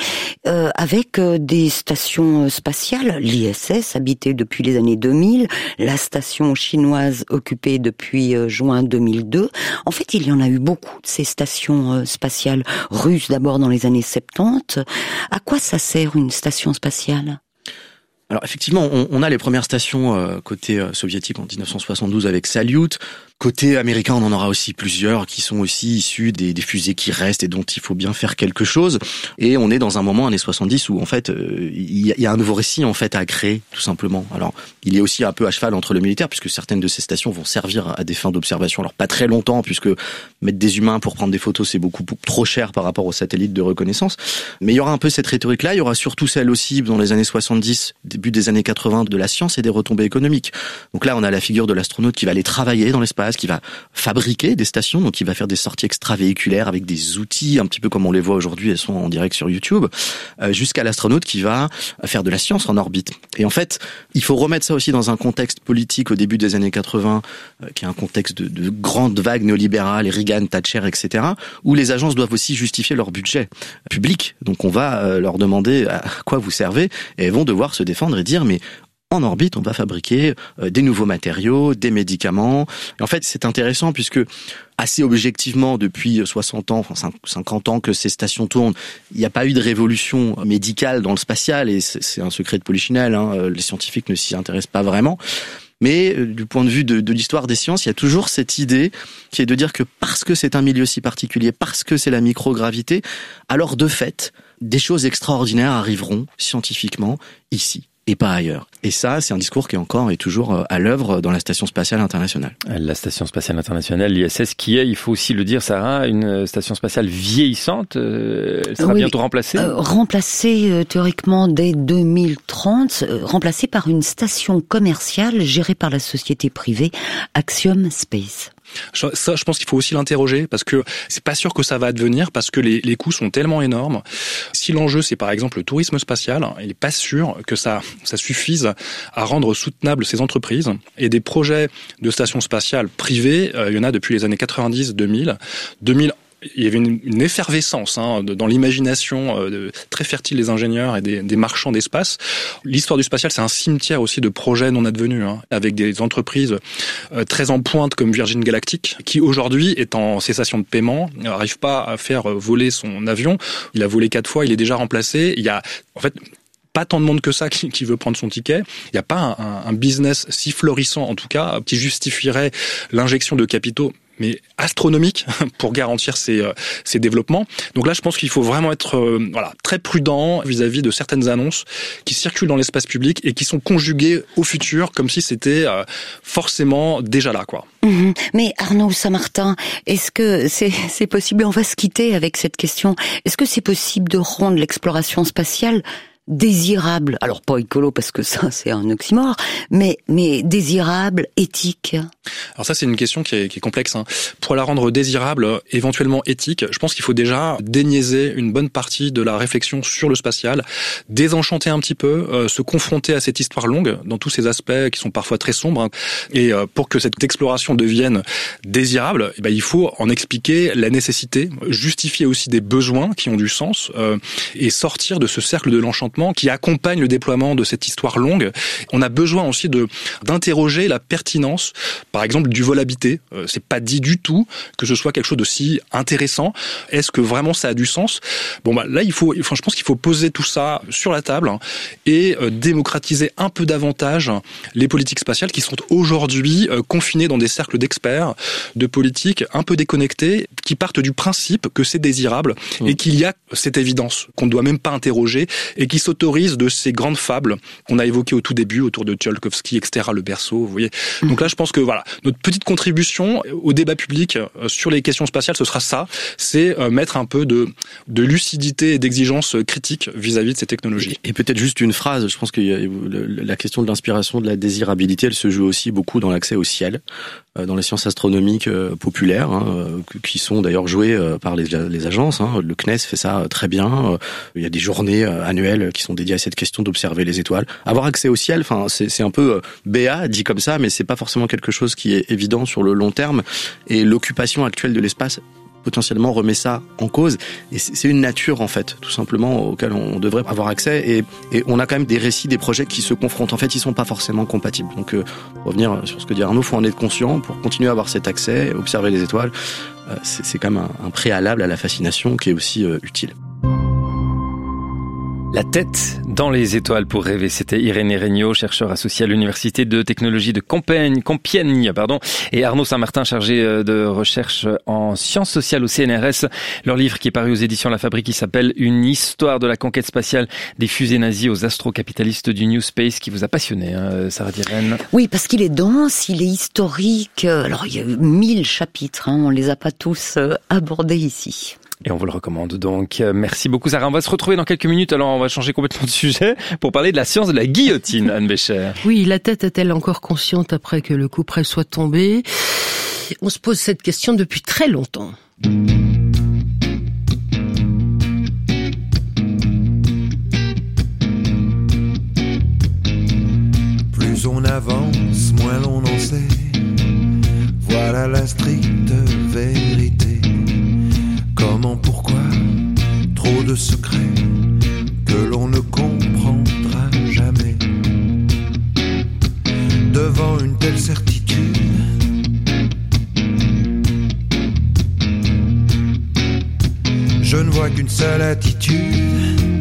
avec des stations spatiales, l'ISS habitée depuis les années 2000, la station chinoise occupée depuis juin 2002. En fait, il y en a eu beaucoup de ces stations spatiales russes d'abord dans les années 70. À quoi ça sert une station spatiale ? Alors effectivement, on a les premières stations côté soviétique en 1972 avec Salyut. Côté américain, on en aura aussi plusieurs qui sont aussi issus des fusées qui restent et dont il faut bien faire quelque chose. Et on est dans un moment, années 70, où en fait, il y a un nouveau récit en fait à créer, tout simplement. Alors, il est aussi un peu à cheval entre le militaire, puisque certaines de ces stations vont servir à des fins d'observation. Alors pas très longtemps, puisque mettre des humains pour prendre des photos, c'est beaucoup trop cher par rapport aux satellites de reconnaissance. Mais il y aura un peu cette rhétorique-là. Il y aura surtout celle aussi dans les années 70, début des années 80, de la science et des retombées économiques. Donc là, on a la figure de l'astronaute qui va aller travailler dans l'espace, qui va fabriquer des stations, donc il va faire des sorties extravéhiculaires avec des outils, un petit peu comme on les voit aujourd'hui, elles sont en direct sur YouTube, jusqu'à l'astronaute qui va faire de la science en orbite. Et en fait, il faut remettre ça aussi dans un contexte politique au début des années 80, qui est un contexte de grande vague néolibérale, Reagan, Thatcher, etc., où les agences doivent aussi justifier leur budget public. Donc on va leur demander à quoi vous servez, et elles vont devoir se défendre et dire mais en orbite, on va fabriquer des nouveaux matériaux, des médicaments. Et en fait, c'est intéressant puisque assez objectivement, depuis 60 ans, enfin 50 ans que ces stations tournent, il n'y a pas eu de révolution médicale dans le spatial et c'est un secret de polichinelle. Les scientifiques ne s'y intéressent pas vraiment. Mais du point de vue de l'histoire des sciences, il y a toujours cette idée qui est de dire que parce que c'est un milieu si particulier, parce que c'est la microgravité, alors de fait, des choses extraordinaires arriveront scientifiquement ici et pas ailleurs. Et ça, c'est un discours qui est encore et toujours à l'œuvre dans la Station Spatiale Internationale. La Station Spatiale Internationale, l'ISS, qui est, il faut aussi le dire, Sarah, une station spatiale vieillissante. Elle sera bientôt remplacée. Remplacée théoriquement dès 2030, remplacée par une station commerciale gérée par la société privée Axiom Space. Ça, je pense qu'il faut aussi l'interroger parce que c'est pas sûr que ça va advenir parce que les coûts sont tellement énormes. Si l'enjeu c'est par exemple le tourisme spatial, il est pas sûr que ça suffise à rendre soutenables ces entreprises. Et des projets de stations spatiales privées, il y en a depuis les années 90, 2000. Il y avait une effervescence dans l'imagination très fertile des ingénieurs et des marchands d'espace. L'histoire du spatial, c'est un cimetière aussi de projets non advenus, avec des entreprises très en pointe comme Virgin Galactic, qui aujourd'hui est en cessation de paiement, n'arrive pas à faire voler son avion. Il a volé 4 fois, il est déjà remplacé. Il y a en fait pas tant de monde que ça qui veut prendre son ticket. Il n'y a pas un business si florissant, en tout cas, qui justifierait l'injection de capitaux mais astronomique pour garantir ces développements. Donc là, je pense qu'il faut vraiment être très prudent vis-à-vis de certaines annonces qui circulent dans l'espace public et qui sont conjuguées au futur comme si c'était forcément déjà là, quoi. Mais Arnaud Saint-Martin, est-ce que c'est possible, on va se quitter avec cette question, est-ce que c'est possible de rendre l'exploration spatiale désirable, alors pas écolo parce que ça c'est un oxymore, mais désirable, éthique? Alors ça c'est une question qui est complexe. Pour la rendre désirable, éventuellement éthique, je pense qu'il faut déjà déniaiser une bonne partie de la réflexion sur le spatial, désenchanter un petit peu, se confronter à cette histoire longue dans tous ces aspects qui sont parfois très sombres. Et pour que cette exploration devienne désirable, il faut en expliquer la nécessité, justifier aussi des besoins qui ont du sens et sortir de ce cercle de l'enchantement qui accompagne le déploiement de cette histoire longue. On a besoin aussi d'interroger la pertinence, par exemple, du vol habité. C'est pas dit du tout que ce soit quelque chose de si intéressant. Est-ce que vraiment ça a du sens? Là, je pense qu'il faut poser tout ça sur la table et démocratiser un peu davantage les politiques spatiales qui sont aujourd'hui confinées dans des cercles d'experts, de politiques un peu déconnectés, qui partent du principe que c'est désirable et qu'il y a cette évidence qu'on ne doit même pas interroger et qui s'autorise de ces grandes fables qu'on a évoquées au tout début autour de Tsiolkovsky, etc., le berceau, vous voyez. Donc là, je pense que notre petite contribution au débat public sur les questions spatiales, ce sera ça, c'est mettre un peu de lucidité et d'exigence critique vis-à-vis de ces technologies. Et peut-être juste une phrase, je pense que la question de l'inspiration, de la désirabilité, elle se joue aussi beaucoup dans l'accès au ciel, dans les sciences astronomiques populaires, qui sont d'ailleurs jouées par les agences. Le CNES fait ça très bien. Il y a des journées annuelles qui sont dédiées à cette question d'observer les étoiles. Avoir accès au ciel, c'est un peu béat dit comme ça, mais c'est pas forcément quelque chose qui est évident sur le long terme. Et l'occupation actuelle de l'espace potentiellement remet ça en cause. Et c'est une nature, en fait, tout simplement, auquel on devrait avoir accès. Et on a quand même des récits, des projets qui se confrontent. En fait, ils sont pas forcément compatibles. Donc, pour revenir sur ce que dit Arnaud, faut en être conscient pour continuer à avoir cet accès, observer les étoiles. C'est quand même un préalable à la fascination qui est aussi utile. La tête dans les étoiles pour rêver, c'était Irénée Regnault, chercheur associé à l'Université de technologie de Compiègne, et Arnaud Saint-Martin, chargé de recherche en sciences sociales au CNRS. Leur livre qui est paru aux éditions La Fabrique, qui s'appelle Une histoire de la conquête spatiale des fusées nazies aux astrocapitalistes du New Space, qui vous a passionné, Sarah Dirène. Oui, parce qu'il est dense, il est historique. Alors, il y a 1000 chapitres, on les a pas tous abordés ici. Et on vous le recommande donc. Merci beaucoup Sarah. On va se retrouver dans quelques minutes. Alors on va changer complètement de sujet pour parler de la science de la guillotine, Anne Bécher. Oui, la tête est-elle encore consciente après que le couperet soit tombé? On se pose cette question depuis très longtemps. Plus on avance, moins l'on en sait. Voilà la stricte vérité. Comment, pourquoi, trop de secrets que l'on ne comprendra jamais. Devant une telle certitude, je ne vois qu'une seule attitude.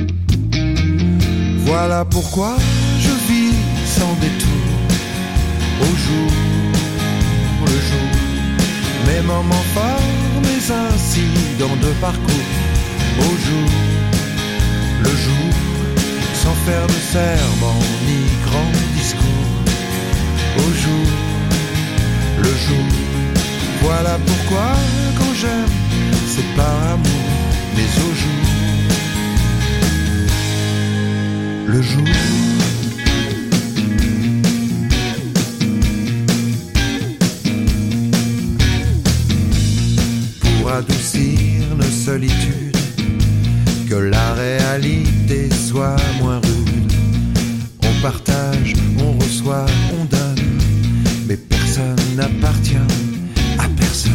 Voilà pourquoi je vis sans détour, au jour le jour, mes moments forts, mes incidents de parcours, au jour le jour, sans faire de serment ni grand discours, au jour le jour. Voilà pourquoi quand j'aime, c'est par amour, mais au jour le jour. adoucir nos solitudes, que la réalité soit moins rude. On partage, on reçoit, on donne, mais personne n'appartient à personne.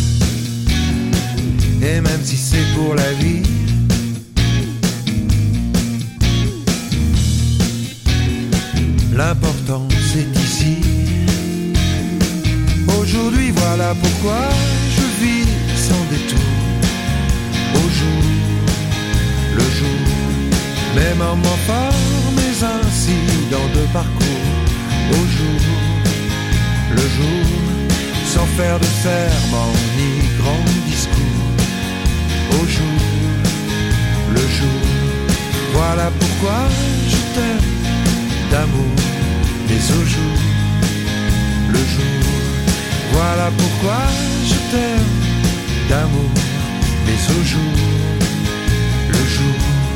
Et même si c'est pour la vie, l'important c'est ici. Aujourd'hui voilà pourquoi je vis sans détour. Au jour, le jour, mes moments forts, mes incidents de parcours. Au jour, le jour, sans faire de serment ni grand discours. Au jour, le jour, voilà pourquoi je t'aime d'amour. Mais au jour, le jour, voilà pourquoi je t'aime d'amour. Mais au jour, le jour.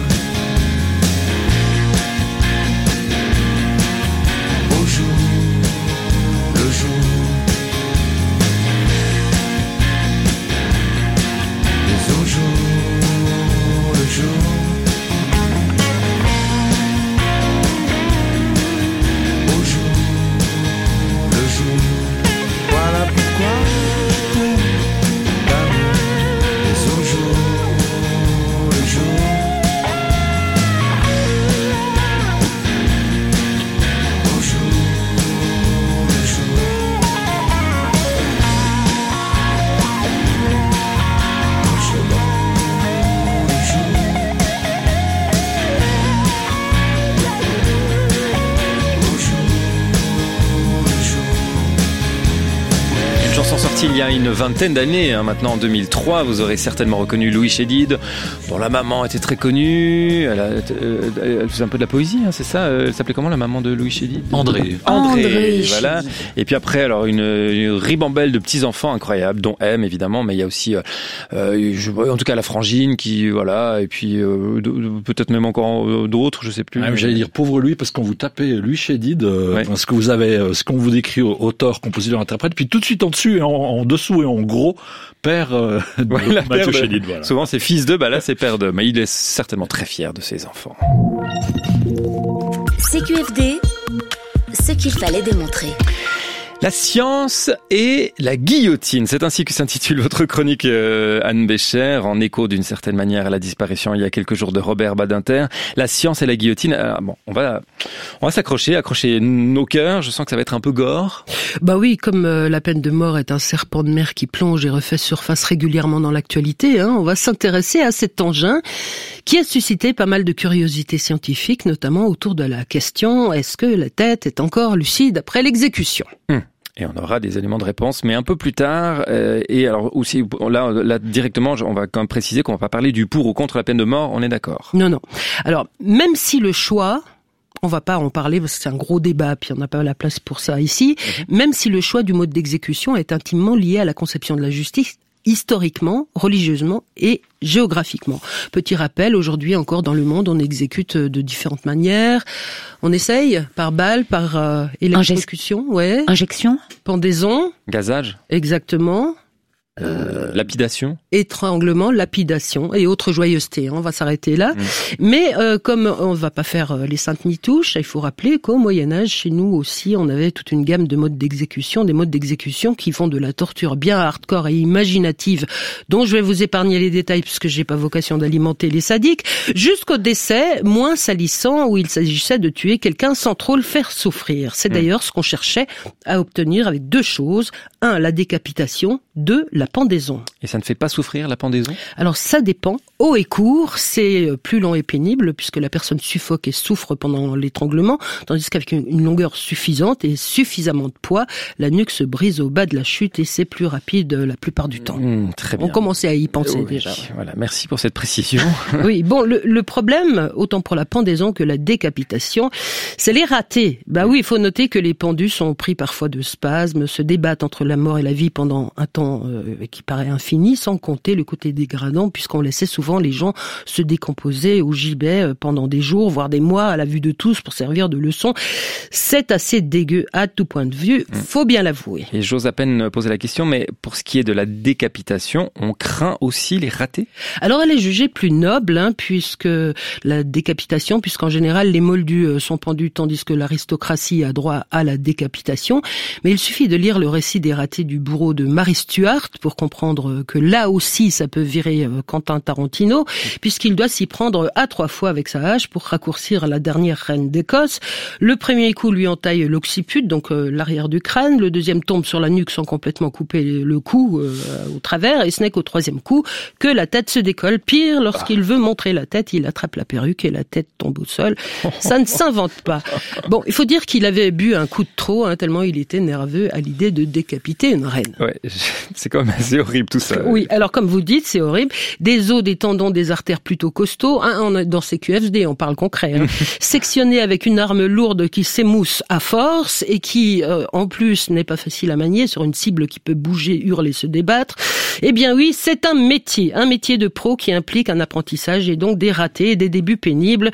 Au jour, le jour. Mais au jour, le jour. Au jour, le jour. Voilà pourquoi je t'aime d'amour. Mais au jour, le jour. Au jour, le jour. Au jour, le jour. Une chanson sortie il y a une vingtaine d'années, maintenant en 2003. Vous aurez certainement reconnu Louis Chédid, dont la maman était très connue. Elle faisait un peu de la poésie, hein, c'est ça. Elle s'appelait comment, la mamme de Louis Chédid? André, voilà. Et puis après, alors une ribambelle de petits enfants incroyables, dont M évidemment, mais il y a aussi, en tout cas la frangine qui, voilà, et puis peut-être même encore d'autres, je sais plus. Ah, j'allais dire pauvre lui, parce qu'on vous tapez Louis Chédid, ce que vous avez, ce qu'on vous décrit auteur, compositeur, interprète, puis tout de suite en dessus, en dessous et en gros, père de Mathieu Chédid. Voilà. Souvent c'est fils de, là c'est père de, mais il est certainement très fier de ses enfants. CQFD, ce qu'il fallait démontrer. La science et la guillotine, c'est ainsi que s'intitule votre chronique, Anne Bécher, en écho d'une certaine manière à la disparition il y a quelques jours de Robert Badinter. La science et la guillotine, on va accrocher nos cœurs. Je sens que ça va être un peu gore. Bah oui, comme la peine de mort est un serpent de mer qui plonge et refait surface régulièrement dans l'actualité, on va s'intéresser à cet engin qui a suscité pas mal de curiosité scientifique, notamment autour de la question: est-ce que la tête est encore lucide après l'exécution ? Et on aura des éléments de réponse, mais un peu plus tard. Et alors aussi, là directement, on va quand même préciser qu'on va pas parler du pour ou contre la peine de mort. On est d'accord? Non. Alors, même si le choix, on va pas en parler parce que c'est un gros débat, puis on n'a pas la place pour ça ici. Même si le choix du mode d'exécution est intimement lié à la conception de la justice, historiquement, religieusement et géographiquement. Petit rappel, aujourd'hui encore dans le monde, on exécute de différentes manières. On essaye par balle, par électrocution, injection, pendaison, gazage, exactement. Lapidation, étranglement, lapidation et autres joyeusetés. On va s'arrêter là. Mais comme on va pas faire les saintes nitouches, il faut rappeler qu'au Moyen-Âge, chez nous aussi, on avait toute une gamme de modes d'exécution, des modes d'exécution qui font de la torture bien hardcore et imaginative, dont je vais vous épargner les détails puisque j'ai pas vocation d'alimenter les sadiques, jusqu'au décès moins salissant où il s'agissait de tuer quelqu'un sans trop le faire souffrir. C'est d'ailleurs ce qu'on cherchait à obtenir avec deux choses: 1, la décapitation, 2, la pendaison. Et ça ne fait pas souffrir, la pendaison? Alors ça dépend. Haut et court, c'est plus long et pénible puisque la personne suffoque et souffre pendant l'étranglement, tandis qu'avec une longueur suffisante et suffisamment de poids, la nuque se brise au bas de la chute et c'est plus rapide la plupart du temps. Très bien. On commençait à y penser déjà. Voilà, merci pour cette précision. Oui, bon, le problème, autant pour la pendaison que la décapitation, c'est les ratés. Bah oui, il faut noter que les pendus sont pris parfois de spasmes, se débattent entre la mort et la vie pendant un temps qui paraît infini, sans compter le côté dégradant, puisqu'on laissait souvent les gens se décomposer au gibet pendant des jours, voire des mois, à la vue de tous, pour servir de leçon. C'est assez dégueu à tout point de vue, faut bien l'avouer. Et j'ose à peine poser la question, mais pour ce qui est de la décapitation, on craint aussi les ratés ? Alors elle est jugée plus noble, puisque la décapitation, puisqu'en général les moldus sont pendus, tandis que l'aristocratie a droit à la décapitation. Mais il suffit de lire le récit des ratés du bourreau de Mary Stuart pour comprendre que là aussi ça peut virer Quentin Tarantino, puisqu'il doit s'y prendre à 3 fois avec sa hache pour raccourcir la dernière reine d'Écosse. Le premier coup lui entaille l'occiput, donc l'arrière du crâne. Le deuxième tombe sur la nuque sans complètement couper le cou au travers. Et ce n'est qu'au 3e coup que la tête se décolle. Pire, lorsqu'il veut montrer la tête, il attrape la perruque et la tête tombe au sol. Ça ne s'invente pas. Bon, il faut dire qu'il avait bu un coup de trop, tellement il était nerveux à l'idée de décapiter une reine. Ouais, c'est quand même assez horrible tout ça. Oui, alors comme vous dites, c'est horrible. Des os, des tendons, des artères plutôt costauds. Dans ces QFD, on parle concret. Sectionnés avec une arme lourde qui s'émousse à force et qui, en plus, n'est pas facile à manier sur une cible qui peut bouger, hurler, se débattre. Eh bien oui, c'est un métier de pro qui implique un apprentissage et donc des ratés et des débuts pénibles.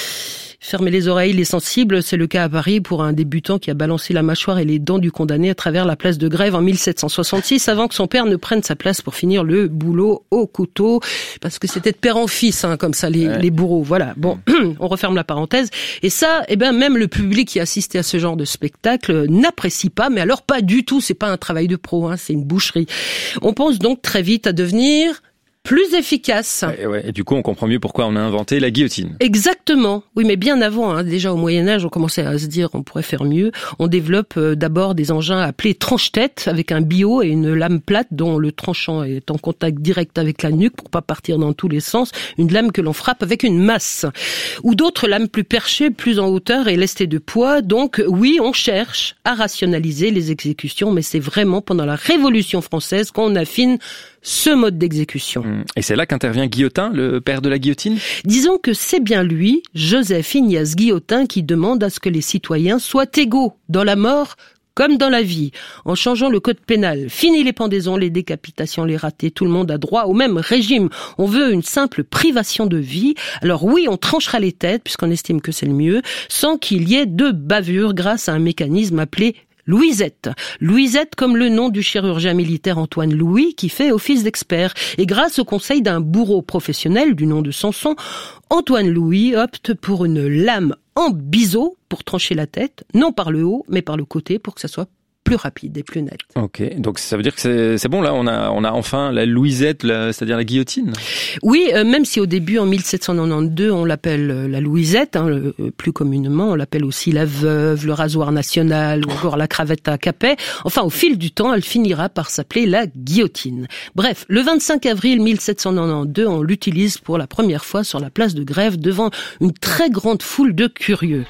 Fermez les oreilles, les sensibles, c'est le cas à Paris pour un débutant qui a balancé la mâchoire et les dents du condamné à travers la place de Grève en 1766 avant que son père ne prenne sa place pour finir le boulot au couteau, parce que c'était de père en fils, comme ça, les bourreaux. Voilà. Bon, on referme la parenthèse. Et ça, même le public qui assistait à ce genre de spectacle n'apprécie pas, mais alors pas du tout, c'est pas un travail de pro, c'est une boucherie. On pense donc très vite à devenir plus efficace. Et du coup, on comprend mieux pourquoi on a inventé la guillotine. Exactement. Oui, mais bien avant, déjà au Moyen-Âge, on commençait à se dire on pourrait faire mieux. On développe d'abord des engins appelés tranche-tête avec un billot et une lame plate dont le tranchant est en contact direct avec la nuque pour pas partir dans tous les sens. Une lame que l'on frappe avec une masse. Ou d'autres lames plus perchées, plus en hauteur et lestées de poids. Donc oui, on cherche à rationaliser les exécutions, mais c'est vraiment pendant la Révolution française qu'on affine ce mode d'exécution. Et c'est là qu'intervient Guillotin, le père de la guillotine ? Disons que c'est bien lui, Joseph Ignace Guillotin, qui demande à ce que les citoyens soient égaux dans la mort comme dans la vie, en changeant le code pénal. Fini les pendaisons, les décapitations, les ratés, tout le monde a droit au même régime. On veut une simple privation de vie. Alors oui, on tranchera les têtes, puisqu'on estime que c'est le mieux, sans qu'il y ait de bavure grâce à un mécanisme appelé Louisette. Louisette comme le nom du chirurgien militaire Antoine Louis qui fait office d'expert. Et grâce au conseil d'un bourreau professionnel du nom de Samson, Antoine Louis opte pour une lame en biseau pour trancher la tête, non par le haut, mais par le côté pour que ça soit plus rapide et plus net. Ok, donc ça veut dire que c'est bon là, on a enfin la Louisette, c'est-à-dire la guillotine. Oui, même si au début en 1792 on l'appelle la Louisette, plus communément on l'appelle aussi la veuve, le rasoir national ou encore la cravate à capet. Enfin, au fil du temps, elle finira par s'appeler la guillotine. Bref, le 25 avril 1792, on l'utilise pour la première fois sur la place de Grève devant une très grande foule de curieux.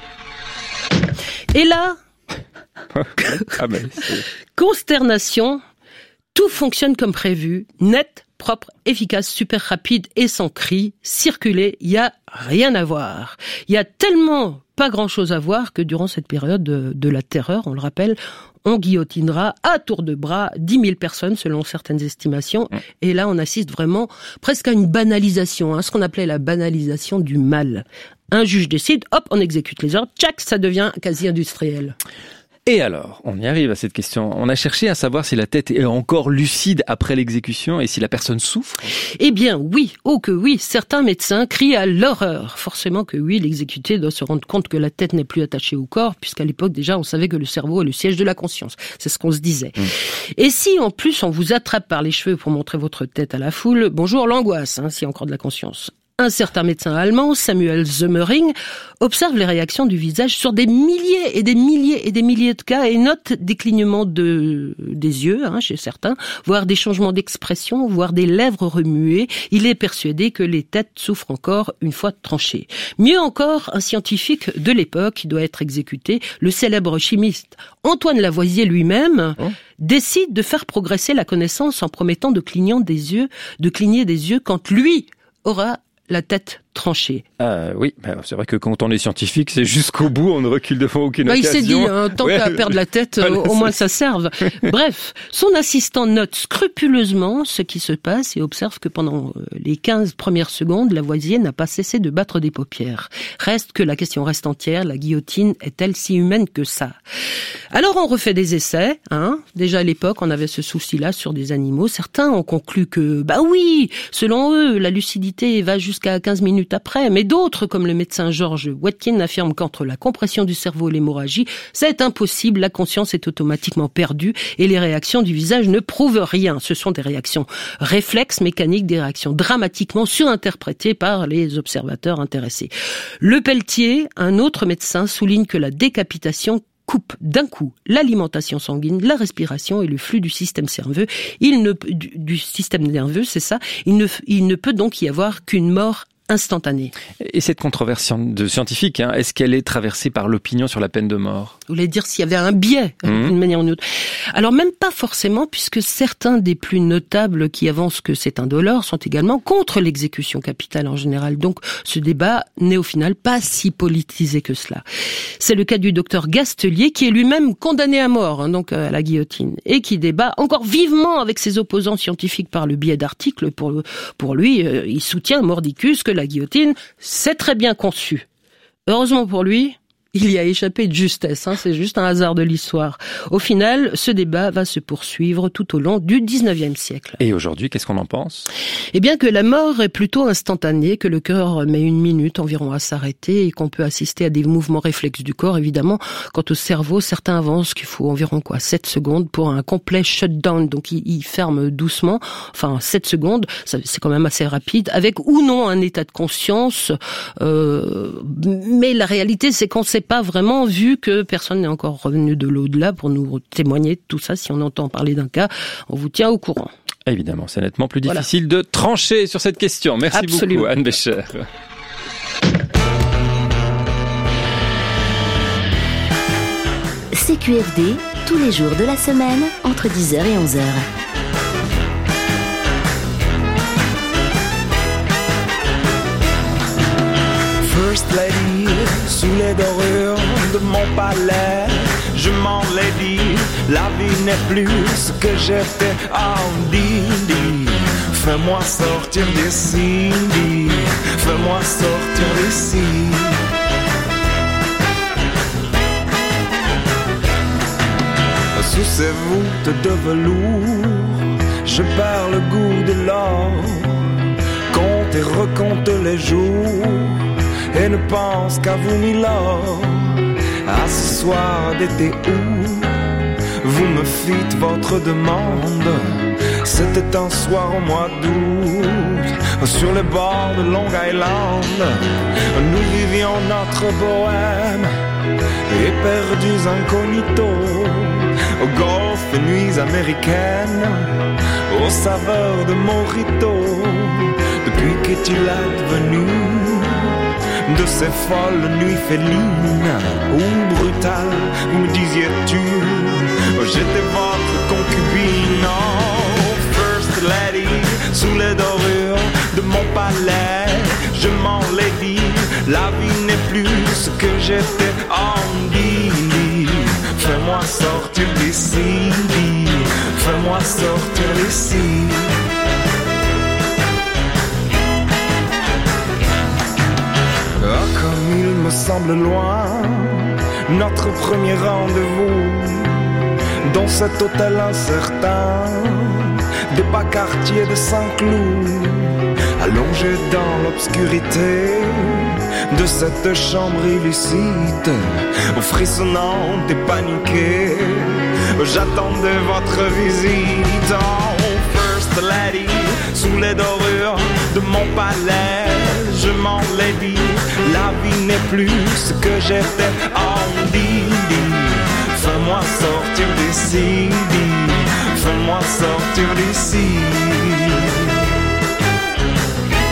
Et là, consternation, tout fonctionne comme prévu, net, propre, efficace, super rapide et sans cri. Circuler, il y a rien à voir. Il y a tellement pas grand-chose à voir que durant cette période de la terreur, on le rappelle, on guillotinera à tour de bras 10 000 personnes selon certaines estimations. Et là, on assiste vraiment presque à une banalisation, ce qu'on appelait la banalisation du mal. Un juge décide, hop, on exécute les ordres, tchac, ça devient quasi industriel. Et alors, on y arrive à cette question. On a cherché à savoir si la tête est encore lucide après l'exécution et si la personne souffre. Eh bien oui, oh que oui, certains médecins crient à l'horreur. Forcément que oui, l'exécuté doit se rendre compte que la tête n'est plus attachée au corps, puisqu'à l'époque déjà on savait que le cerveau est le siège de la conscience. C'est ce qu'on se disait. Et si en plus on vous attrape par les cheveux pour montrer votre tête à la foule, bonjour l'angoisse, s'il y a encore de la conscience. Un certain médecin allemand, Samuel Zömering, observe les réactions du visage sur des milliers et des milliers et des milliers de cas et note des clignements des yeux chez certains, voire des changements d'expression, voire des lèvres remuées. Il est persuadé que les têtes souffrent encore une fois tranchées. Mieux encore, un scientifique de l'époque qui doit être exécuté, le célèbre chimiste Antoine Lavoisier lui-même, décide de faire progresser la connaissance en promettant de cligner des yeux quand lui aura la tête trancher. Oui, c'est vrai que quand on est scientifique, c'est jusqu'au bout, on ne recule devant aucune occasion. Il s'est dit, tant qu'à perdre la tête, au moins que ça serve. Bref, son assistant note scrupuleusement ce qui se passe et observe que pendant les 15 premières secondes, Lavoisier n'a pas cessé de battre des paupières. Reste que la question reste entière, la guillotine est-elle si humaine que ça? Alors on refait des essais, Déjà à l'époque, on avait ce souci-là sur des animaux. Certains ont conclu que, oui, selon eux, la lucidité va jusqu'à 15 minutes après, mais d'autres, comme le médecin George Watkin, affirment qu'entre la compression du cerveau et l'hémorragie, c'est impossible, la conscience est automatiquement perdue et les réactions du visage ne prouvent rien. Ce sont des réactions réflexes mécaniques, des réactions dramatiquement surinterprétées par les observateurs intéressés. Le Pelletier, un autre médecin, souligne que la décapitation coupe d'un coup l'alimentation sanguine, la respiration et le flux du système nerveux. Du système nerveux, c'est ça. Il ne peut donc y avoir qu'une mort instantanée. Et cette controverse de scientifique, est-ce qu'elle est traversée par l'opinion sur la peine de mort? Vous voulez dire s'il y avait un biais, d'une manière ou d'une autre? Alors même pas forcément, puisque certains des plus notables qui avancent que c'est indolore sont également contre l'exécution capitale en général. Donc ce débat n'est au final pas si politisé que cela. C'est le cas du docteur Gastelier, qui est lui-même condamné à mort, donc à la guillotine, et qui débat encore vivement avec ses opposants scientifiques par le biais d'articles. Pour lui, il soutient mordicus que la guillotine, c'est très bien conçu. Heureusement pour lui, il y a échappé de justesse, c'est juste un hasard de l'histoire. Au final, ce débat va se poursuivre tout au long du 19e siècle. Et aujourd'hui, qu'est-ce qu'on en pense? Eh bien que la mort est plutôt instantanée, que le cœur met 1 minute environ à s'arrêter et qu'on peut assister à des mouvements réflexes du corps, évidemment. Quant au cerveau, certains avancent qu'il faut environ 7 secondes pour un complet shutdown, donc il ferme doucement, 7 secondes, c'est quand même assez rapide, avec ou non un état de conscience, mais la réalité c'est qu'on sait pas vraiment, vu que personne n'est encore revenu de l'au-delà pour nous témoigner de tout ça. Si on entend parler d'un cas, on vous tient au courant. Évidemment, c'est nettement plus difficile de trancher sur cette question. Merci beaucoup, Anne Bécher. CQFD, tous les jours de la semaine, entre 10h et 11h. First lady, sous les dorures de mon palais, je m'en l'ai dit, la vie n'est plus ce que j'étais. Didi, fais-moi sortir d'ici, fais-moi sortir d'ici. Sous ces voûtes de velours, je perds le goût de l'or, compte et recompte les jours, et ne pense qu'à vous, milord. À ce soir d'été où vous me fîtes votre demande, c'était un soir au mois d'août, sur les bords de Long Island. Nous vivions notre bohème, éperdus incognito, au golf et nuits américaines, aux saveurs de mojito. Depuis qu'est-il advenu de ces folles nuits félines ou brutales, vous me disiez-tu, j'étais votre concubine. Oh, first lady, sous les dorures de mon palais, je m'en l'ai dit, la vie n'est plus ce que j'étais. Didi, fais-moi sortir d'ici, fais-moi sortir d'ici. Comme il me semble loin notre premier rendez-vous dans cet hôtel incertain des bas quartiers de Saint-Cloud, allongé dans l'obscurité de cette chambre illicite, frissonnante et paniquée, j'attendais votre visite. Oh, first lady, sous les dorures de mon palais, je m'en l'ai dit, la vie n'est plus ce que j'étais. Didi, fais-moi sortir d'ici, fais-moi sortir d'ici.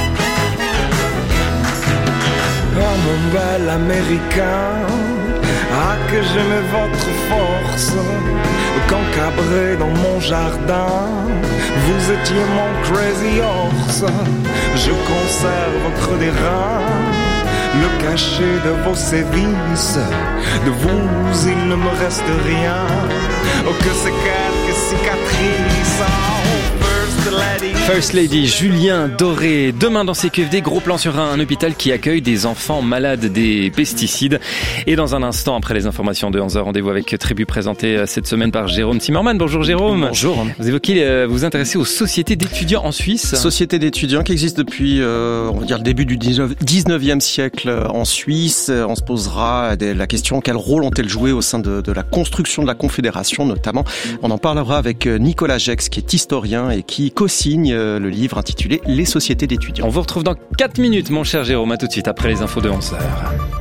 Oh mon bel américain, Ah, que j'aimais votre force quand cabré dans mon jardin vous étiez mon crazy horse. Je conserve au creux des reins le cachet de vos sévices. De vous il ne me reste rien, oh que c'est quelques cicatrices. First Lady, Julien Doré. Demain dans CQFD, gros plan sur un hôpital qui accueille des enfants malades des pesticides. Et dans un instant, après les informations de 11h, rendez-vous avec Tribu présenté cette semaine par Jérôme Zimmermann. Bonjour Jérôme. Bonjour. Vous évoquez, vous intéressez aux sociétés d'étudiants en Suisse. Sociétés d'étudiants qui existent depuis, on va dire, le début du 19e siècle en Suisse. On se posera la question, quel rôle ont-elles joué au sein de la construction de la Confédération notamment. On en parlera avec Nicolas Gex, qui est historien et qui co-signe le livre intitulé Les sociétés d'étudiants. On vous retrouve dans 4 minutes, mon cher Jérôme. À tout de suite après les infos de 11h.